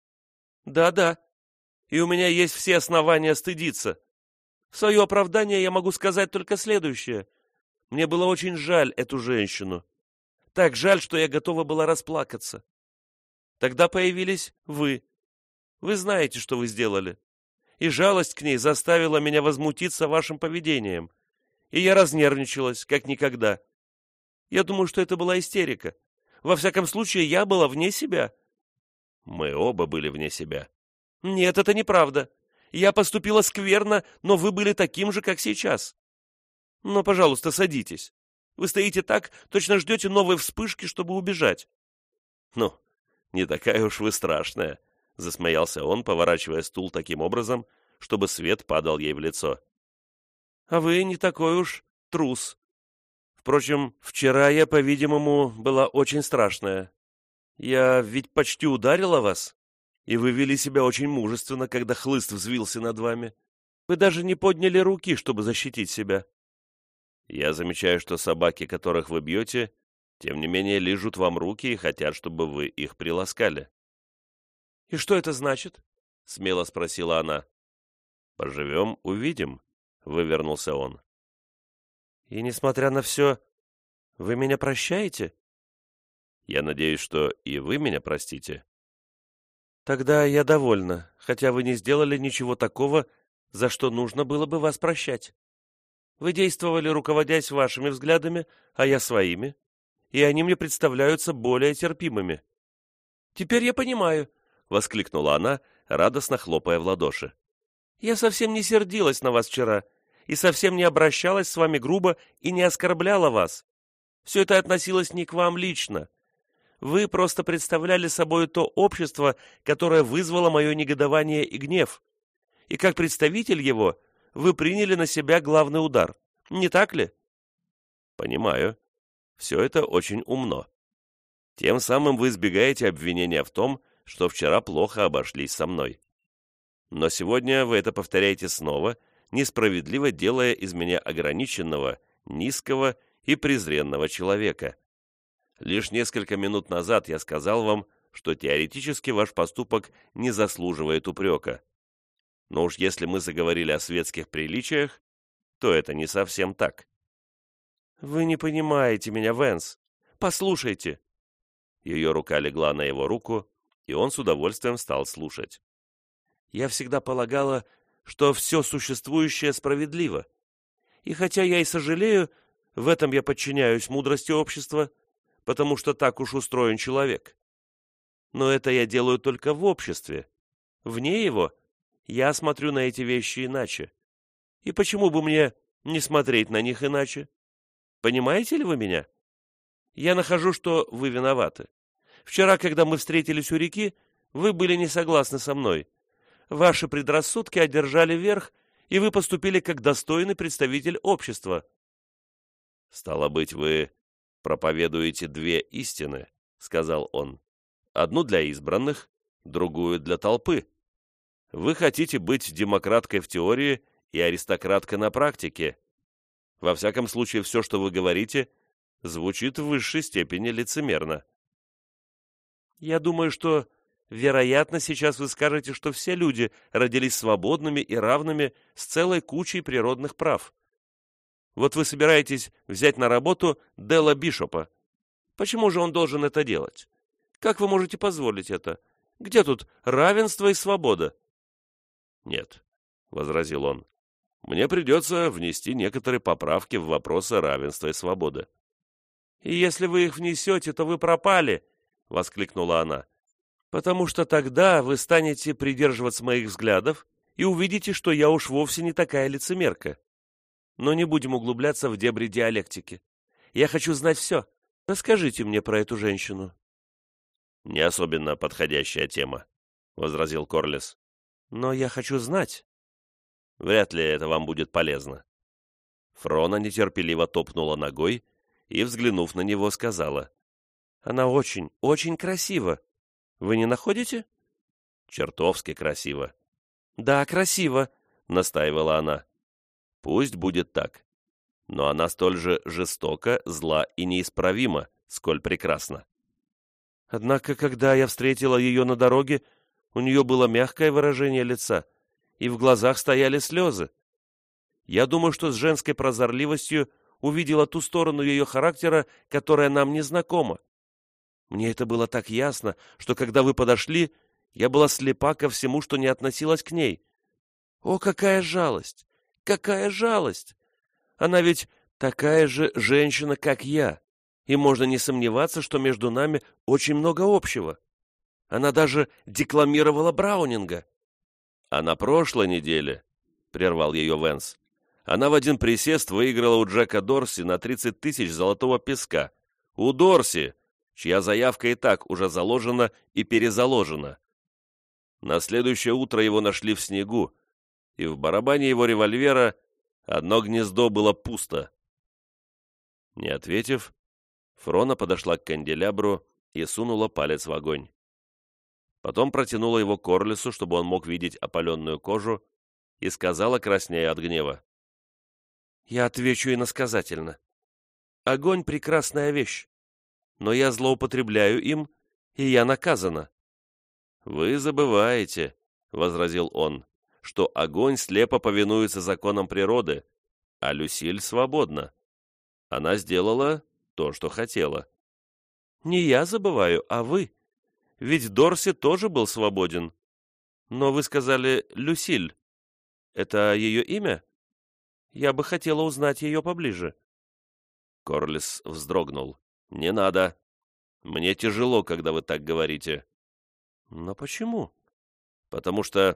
«Да, и у меня есть все основания стыдиться. В свое оправдание я могу сказать только следующее. Мне было очень жаль эту женщину. Так жаль, что я готова была расплакаться. Тогда появились вы. Вы знаете, что вы сделали. И жалость к ней заставила меня возмутиться вашим поведением. И я разнервничалась, как никогда. Я думаю, что это была истерика. Во всяком случае, я была вне себя». «Мы оба были вне себя». «Нет, это неправда. Я поступила скверно, но вы были таким же, как сейчас. Но, пожалуйста, садитесь. Вы стоите так, точно ждете новой вспышки, чтобы убежать». «Ну, не такая уж вы страшная», — засмеялся он, поворачивая стул таким образом, чтобы свет падал ей в лицо. «А вы не такой уж трус. Впрочем, вчера я, по-видимому, была очень страшная. Я ведь почти ударила вас, и вы вели себя очень мужественно, когда хлыст взвился над вами. Вы даже не подняли руки, чтобы защитить себя». «Я замечаю, что собаки, которых вы бьете, тем не менее лижут вам руки и хотят, чтобы вы их приласкали». «И что это значит?» — смело спросила она. «Поживем, увидим», — вывернулся он. «И, несмотря на все, вы меня прощаете?» «Я надеюсь, что и вы меня простите». «Тогда я довольна, хотя вы не сделали ничего такого, за что нужно было бы вас прощать. Вы действовали, руководясь вашими взглядами, а я своими, и они мне представляются более терпимыми». «Теперь я понимаю», — воскликнула она, радостно хлопая в ладоши. «Я совсем не сердилась на вас вчера и совсем не обращалась с вами грубо и не оскорбляла вас. Все это относилось не к вам лично. Вы просто представляли собой то общество, которое вызвало мое негодование и гнев. И как представитель его, вы приняли на себя главный удар. Не так ли?» «Понимаю. Все это очень умно. Тем самым вы избегаете обвинения в том, что вчера плохо обошлись со мной. Но сегодня вы это повторяете снова, несправедливо делая из меня ограниченного, низкого и презренного человека. Лишь несколько минут назад я сказал вам, что теоретически ваш поступок не заслуживает упрека. Но уж если мы заговорили о светских приличиях, то это не совсем так». «Вы не понимаете меня, Вэнс. Послушайте». Ее рука легла на его руку, и он с удовольствием стал слушать. «Я всегда полагала, что все существующее справедливо. И хотя я и сожалею, в этом я подчиняюсь мудрости общества, потому что так уж устроен человек. Но это я делаю только в обществе. Вне его я смотрю на эти вещи иначе. И почему бы мне не смотреть на них иначе? Понимаете ли вы меня? Я нахожу, что вы виноваты. Вчера, когда мы встретились у реки, вы были не согласны со мной. Ваши предрассудки одержали верх, и вы поступили как достойный представитель общества». «Стало быть, вы проповедуете две истины», — сказал он. «Одну для избранных, другую для толпы. Вы хотите быть демократкой в теории и аристократкой на практике. Во всяком случае, все, что вы говорите, звучит в высшей степени лицемерно». «Я думаю, что, вероятно, сейчас вы скажете, что все люди родились свободными и равными с целой кучей природных прав. Вот вы собираетесь взять на работу Делла Бишопа. Почему же он должен это делать? Как вы можете позволить это? Где тут равенство и свобода?» «Нет», — возразил он, — «мне придется внести некоторые поправки в вопросы равенства и свободы». «И если вы их внесете, то вы пропали!» — воскликнула она. «Потому что тогда вы станете придерживаться моих взглядов и увидите, что я уж вовсе не такая лицемерка. Но не будем углубляться в дебри диалектики. Я хочу знать все. Расскажите мне про эту женщину». «Не особенно подходящая тема», — возразил Корлес. «Но я хочу знать». «Вряд ли это вам будет полезно». Фрона нетерпеливо топнула ногой и, взглянув на него, сказала: «Она очень, очень красива. Вы не находите?» «Чертовски красиво». «Да, красиво», — настаивала она. «Пусть будет так. Но она столь же жестока, зла и неисправима, сколь прекрасна». Однако, когда я встретила ее на дороге, у нее было мягкое выражение лица, и в глазах стояли слезы. Я думаю, что с женской прозорливостью увидела ту сторону ее характера, которая нам не знакома. Мне это было так ясно, что когда вы подошли, я была слепа ко всему, что не относилось к ней. О, какая жалость! Какая жалость! Она ведь такая же женщина, как я, и можно не сомневаться, что между нами очень много общего. Она даже декламировала Браунинга. «А на прошлой неделе», — прервал ее Венс, «она в один присест выиграла у Джека Дорси на 30 тысяч золотого песка. У Дорси, чья заявка и так уже заложена и перезаложена. На следующее утро его нашли в снегу, и в барабане его револьвера одно гнездо было пусто». Не ответив, Фрона подошла к канделябру и сунула палец в огонь. Потом протянула его к Корлесу, чтобы он мог видеть опаленную кожу, и сказала, краснея от гнева: «Я отвечу иносказательно. Огонь — прекрасная вещь, но я злоупотребляю им, и я наказана». «Вы забываете», — возразил он, — «что огонь слепо повинуется законам природы, а Люсиль свободна. Она сделала то, что хотела». «Не я забываю, а вы. Ведь Дорси тоже был свободен. Но вы сказали «Люсиль». Это ее имя? Я бы хотела узнать ее поближе». Корлес вздрогнул. «Не надо. Мне тяжело, когда вы так говорите». «Но почему?» Потому что...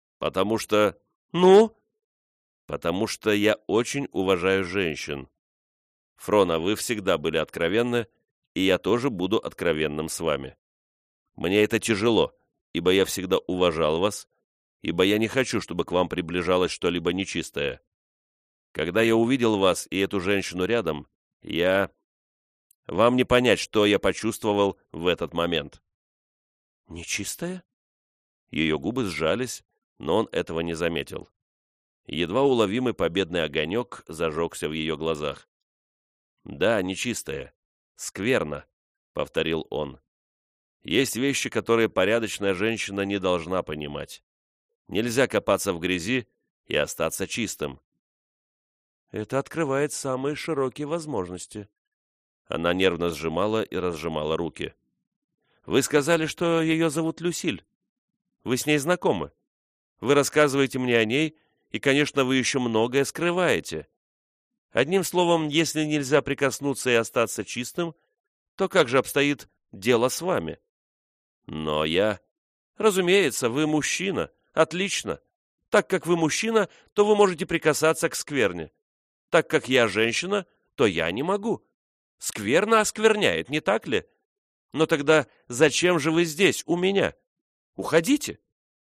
«Ну?» Потому что я очень уважаю женщин. Фрона, вы всегда были откровенны, и я тоже буду откровенным с вами. Мне это тяжело, ибо я всегда уважал вас, ибо я не хочу, чтобы к вам приближалось что-либо нечистое. Когда я увидел вас и эту женщину рядом, Вам не понять, что я почувствовал в этот момент». «Нечистая?» Ее губы сжались, но он этого не заметил. Едва уловимый победный огонек зажегся в ее глазах. «Да, нечистая. Скверно», — повторил он. «Есть вещи, которые порядочная женщина не должна понимать. Нельзя копаться в грязи и остаться чистым». «Это открывает самые широкие возможности». Она нервно сжимала и разжимала руки. «Вы сказали, что ее зовут Люсиль. Вы с ней знакомы. Вы рассказываете мне о ней, и, конечно, вы еще многое скрываете. Одним словом, если нельзя прикоснуться и остаться чистым, то как же обстоит дело с вами?» «Но я...» «Разумеется, вы мужчина. Отлично. Так как вы мужчина, то вы можете прикасаться к скверне. Так как я женщина, то я не могу. Скверно оскверняет, не так ли? Но тогда зачем же вы здесь, у меня? Уходите!»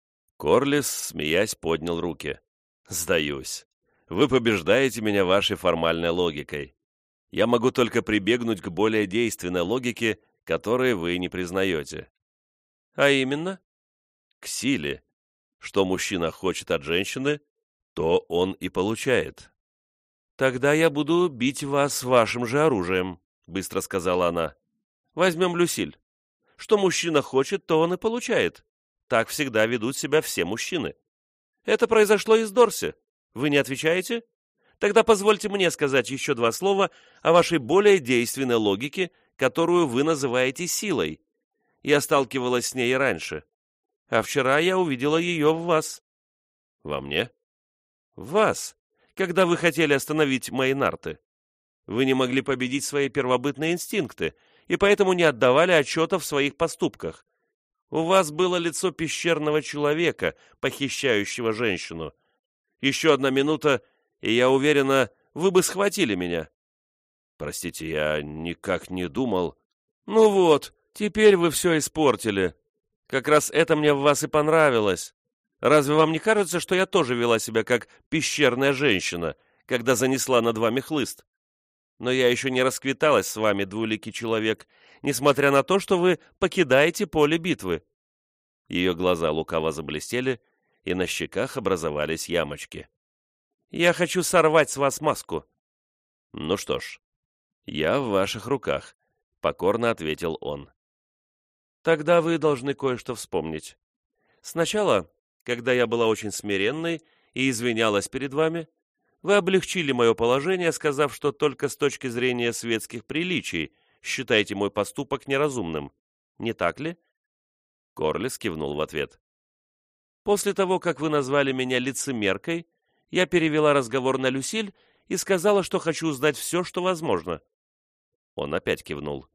Корлис, смеясь, поднял руки. «Сдаюсь. Вы побеждаете меня вашей формальной логикой. Я могу только прибегнуть к более действенной логике, которой вы не признаете. А именно? К силе. Что мужчина хочет от женщины, то он и получает». Тогда я буду бить вас вашим же оружием, быстро сказала она. Возьмем Люсиль. Что мужчина хочет, то он и получает. Так всегда ведут себя все мужчины. Это произошло из Дорси. Вы не отвечаете? Тогда позвольте мне сказать еще два слова о вашей более действенной логике, которую вы называете силой. Я сталкивалась с ней и раньше. А вчера я увидела ее в вас. Во мне? В вас, когда вы хотели остановить мои нарты. Вы не могли победить свои первобытные инстинкты, и поэтому не отдавали отчета в своих поступках. У вас было лицо пещерного человека, похищающего женщину. Еще одна минута, и я уверена, вы бы схватили меня. Простите, я никак не думал. Ну вот, теперь вы все испортили. Как раз это мне в вас и понравилось. Разве вам не кажется, что я тоже вела себя как пещерная женщина, когда занесла над вами хлыст? Но я еще не расквиталась с вами, двуликий человек, несмотря на то, что вы покидаете поле битвы. Ее глаза лукаво заблестели, и на щеках образовались ямочки. Я хочу сорвать с вас маску. Ну что ж, я в ваших руках, покорно ответил он. Тогда вы должны кое-что вспомнить. Сначала, когда я была очень смиренной и извинялась перед вами, вы облегчили мое положение, сказав, что только с точки зрения светских приличий считаете мой поступок неразумным. Не так ли? Корлис кивнул в ответ. После того, как вы назвали меня лицемеркой, я перевела разговор на Люсиль и сказала, что хочу узнать все, что возможно. Он опять кивнул.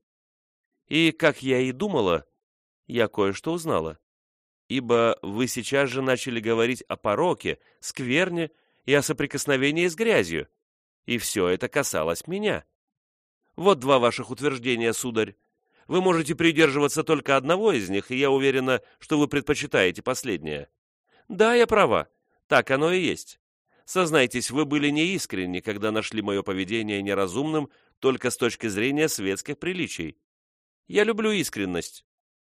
И, как я и думала, я кое-что узнала. Ибо вы сейчас же начали говорить о пороке, скверне и о соприкосновении с грязью. И все это касалось меня. Вот два ваших утверждения, сударь. Вы можете придерживаться только одного из них, и я уверена, что вы предпочитаете последнее. Да, я права. Так оно и есть. Сознайтесь, вы были неискренни, когда нашли мое поведение неразумным только с точки зрения светских приличий. Я люблю искренность.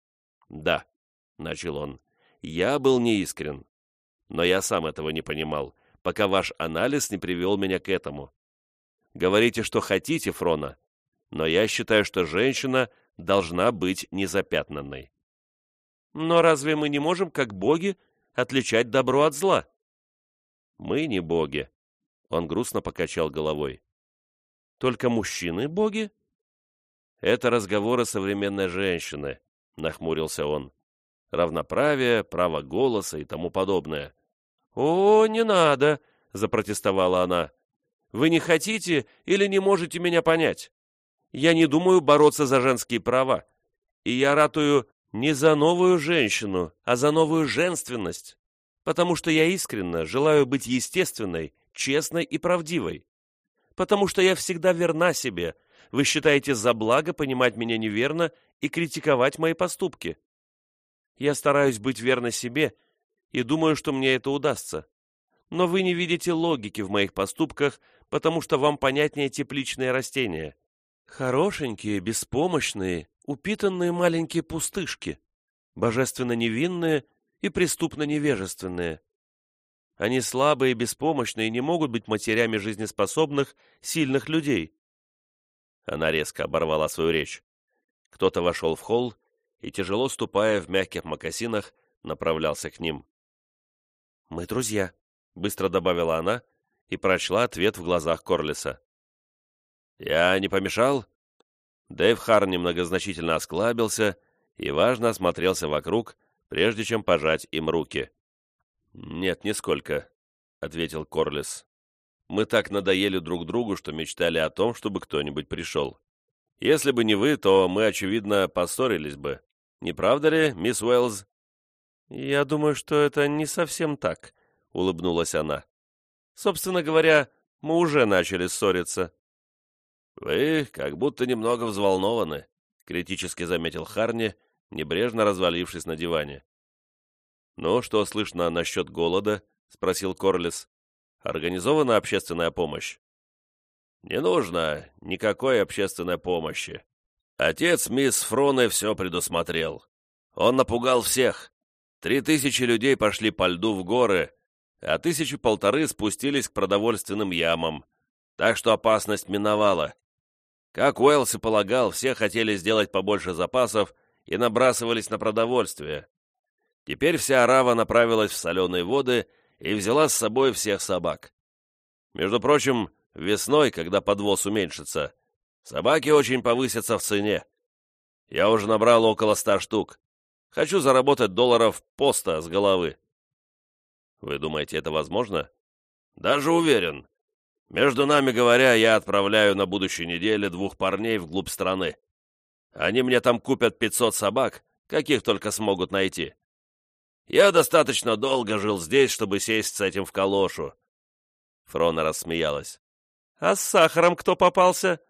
Да, начал он, я был неискрен. Но я сам этого не понимал, пока ваш анализ не привел меня к этому. Говорите, что хотите, Фрона, но я считаю, что женщина должна быть незапятнанной. Но разве мы не можем, как боги, отличать добро от зла? Мы не боги. Он грустно покачал головой. Только мужчины боги? Это разговоры современной женщины, нахмурился он. Равноправие, право голоса и тому подобное. О, не надо, запротестовала она. Вы не хотите или не можете меня понять? Я не думаю бороться за женские права. И я ратую не за новую женщину, а за новую женственность. Потому что я искренне желаю быть естественной, честной и правдивой. Потому что я всегда верна себе. Вы считаете за благо понимать меня неверно и критиковать мои поступки. Я стараюсь быть верной себе и думаю, что мне это удастся. Но вы не видите логики в моих поступках, потому что вам понятнее тепличные растения. Хорошенькие, беспомощные, упитанные маленькие пустышки, божественно невинные и преступно невежественные. Они слабые и беспомощные и не могут быть матерями жизнеспособных, сильных людей. Она резко оборвала свою речь. Кто-то вошел в холл и, тяжело ступая в мягких мокасинах, направлялся к ним. «Мы друзья», — быстро добавила она и прочла ответ в глазах Корлиса. «Я не помешал?» Дэйв Харни многозначительно осклабился и важно осмотрелся вокруг, прежде чем пожать им руки. «Нет, нисколько», — ответил Корлис. «Мы так надоели друг другу, что мечтали о том, чтобы кто-нибудь пришел. Если бы не вы, то мы, очевидно, поссорились бы. Не правда ли, мисс Уэллс?» «Я думаю, что это не совсем так», — улыбнулась она. «Собственно говоря, мы уже начали ссориться». «Вы как будто немного взволнованы», — критически заметил Харни, небрежно развалившись на диване. «Ну, что слышно насчет голода?» — спросил Корлис. «Организована общественная помощь?» «Не нужно никакой общественной помощи. Отец мисс Фроны все предусмотрел. Он напугал всех. 3000 людей пошли по льду в горы, а 1500 спустились к продовольственным ямам, так что опасность миновала. Как Уэллс и полагал, все хотели сделать побольше запасов и набрасывались на продовольствие. Теперь вся арава направилась в соленые воды и взяла с собой всех собак. Между прочим, весной, когда подвоз уменьшится, собаки очень повысятся в цене. Я уже набрал около 100 штук. Хочу заработать $100 по 100 с головы». «Вы думаете, это возможно?» «Даже уверен. Между нами говоря, я отправляю на будущей неделе 2 парней вглубь страны. Они мне там купят 500 собак, каких только смогут найти. Я достаточно долго жил здесь, чтобы сесть с этим в калошу». Фрона рассмеялась. «А с сахаром кто попался?»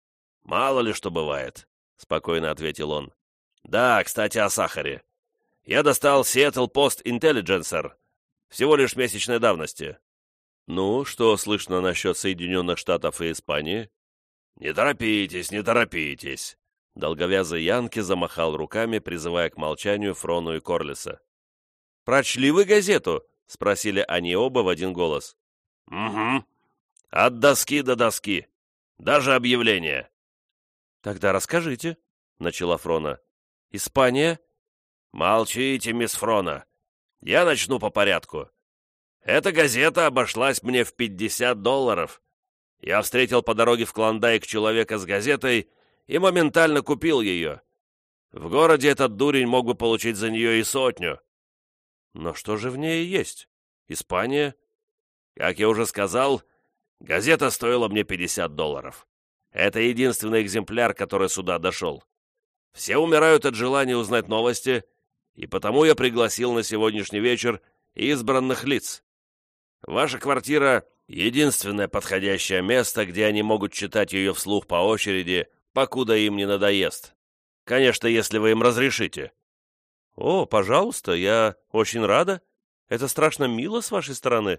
«Мало ли что бывает», — спокойно ответил он. «Да, кстати, о сахаре. Я достал Seattle Post Intelligencer. Всего лишь месячной давности». «Ну, что слышно насчет Соединенных Штатов и Испании?» «Не торопитесь, не торопитесь». Долговязый Янки замахал руками, призывая к молчанию Фрону и Корлиса. «Прочли вы газету?» — спросили они оба в один голос. «Угу. От доски до доски. Даже объявление». «Тогда расскажите», — начала Фрона. «Испания?» «Молчите, мисс Фрона. Я начну по порядку. Эта газета обошлась мне в $50. Я встретил по дороге в Клондайк человека с газетой и моментально купил ее. В городе этот дурень мог бы получить за нее и 100. «Но что же в ней есть? Испания?» «Как я уже сказал, газета стоила мне $50. Это единственный экземпляр, который сюда дошел. Все умирают от желания узнать новости, и потому я пригласил на сегодняшний вечер избранных лиц. Ваша квартира — единственное подходящее место, где они могут читать ее вслух по очереди, покуда им не надоест. Конечно, если вы им разрешите». «О, пожалуйста, я очень рада. Это страшно мило с вашей стороны».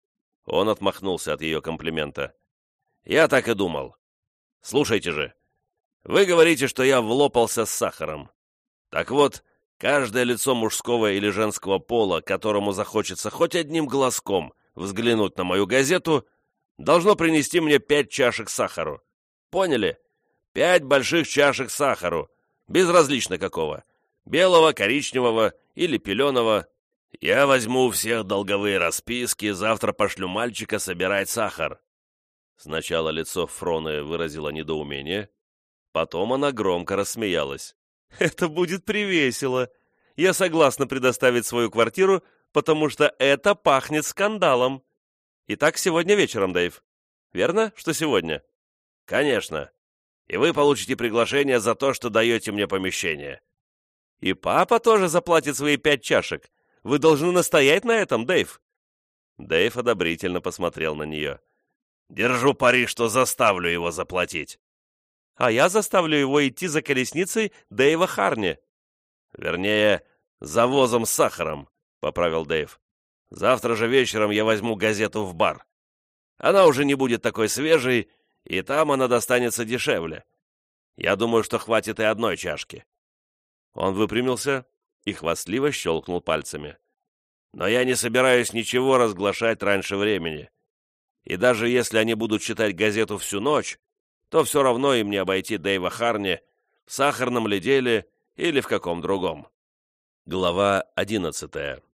Он отмахнулся от ее комплимента. «Я так и думал. Слушайте же, вы говорите, что я влопался с сахаром. Так вот, каждое лицо мужского или женского пола, которому захочется хоть одним глазком взглянуть на мою газету, должно принести мне 5 чашек сахару. Поняли? 5 больших чашек сахару, безразлично какого. Белого, коричневого или пеленого. Я возьму у всех долговые расписки, завтра пошлю мальчика собирать сахар». Сначала лицо Фроны выразило недоумение, потом она громко рассмеялась. «Это будет привесело. Я согласна предоставить свою квартиру, потому что это пахнет скандалом. Итак, сегодня вечером, Дэйв. Верно, что сегодня?» «Конечно. И вы получите приглашение за то, что даете мне помещение». «И папа тоже заплатит свои 5 чашек. Вы должны настоять на этом, Дэйв». Дэйв одобрительно посмотрел на нее. «Держу пари, что заставлю его заплатить». «А я заставлю его идти за колесницей Дэйва Харни». «Вернее, за возом с сахаром», — поправил Дэйв. «Завтра же вечером я возьму газету в бар. Она уже не будет такой свежей, и там она достанется дешевле. Я думаю, что хватит и 1 чашки». Он выпрямился и хвастливо щелкнул пальцами. «Но я не собираюсь ничего разглашать раньше времени. И даже если они будут читать газету всю ночь, то все равно им не обойти Дэйва Харни в сахарном ли деле или в каком другом». Глава 11.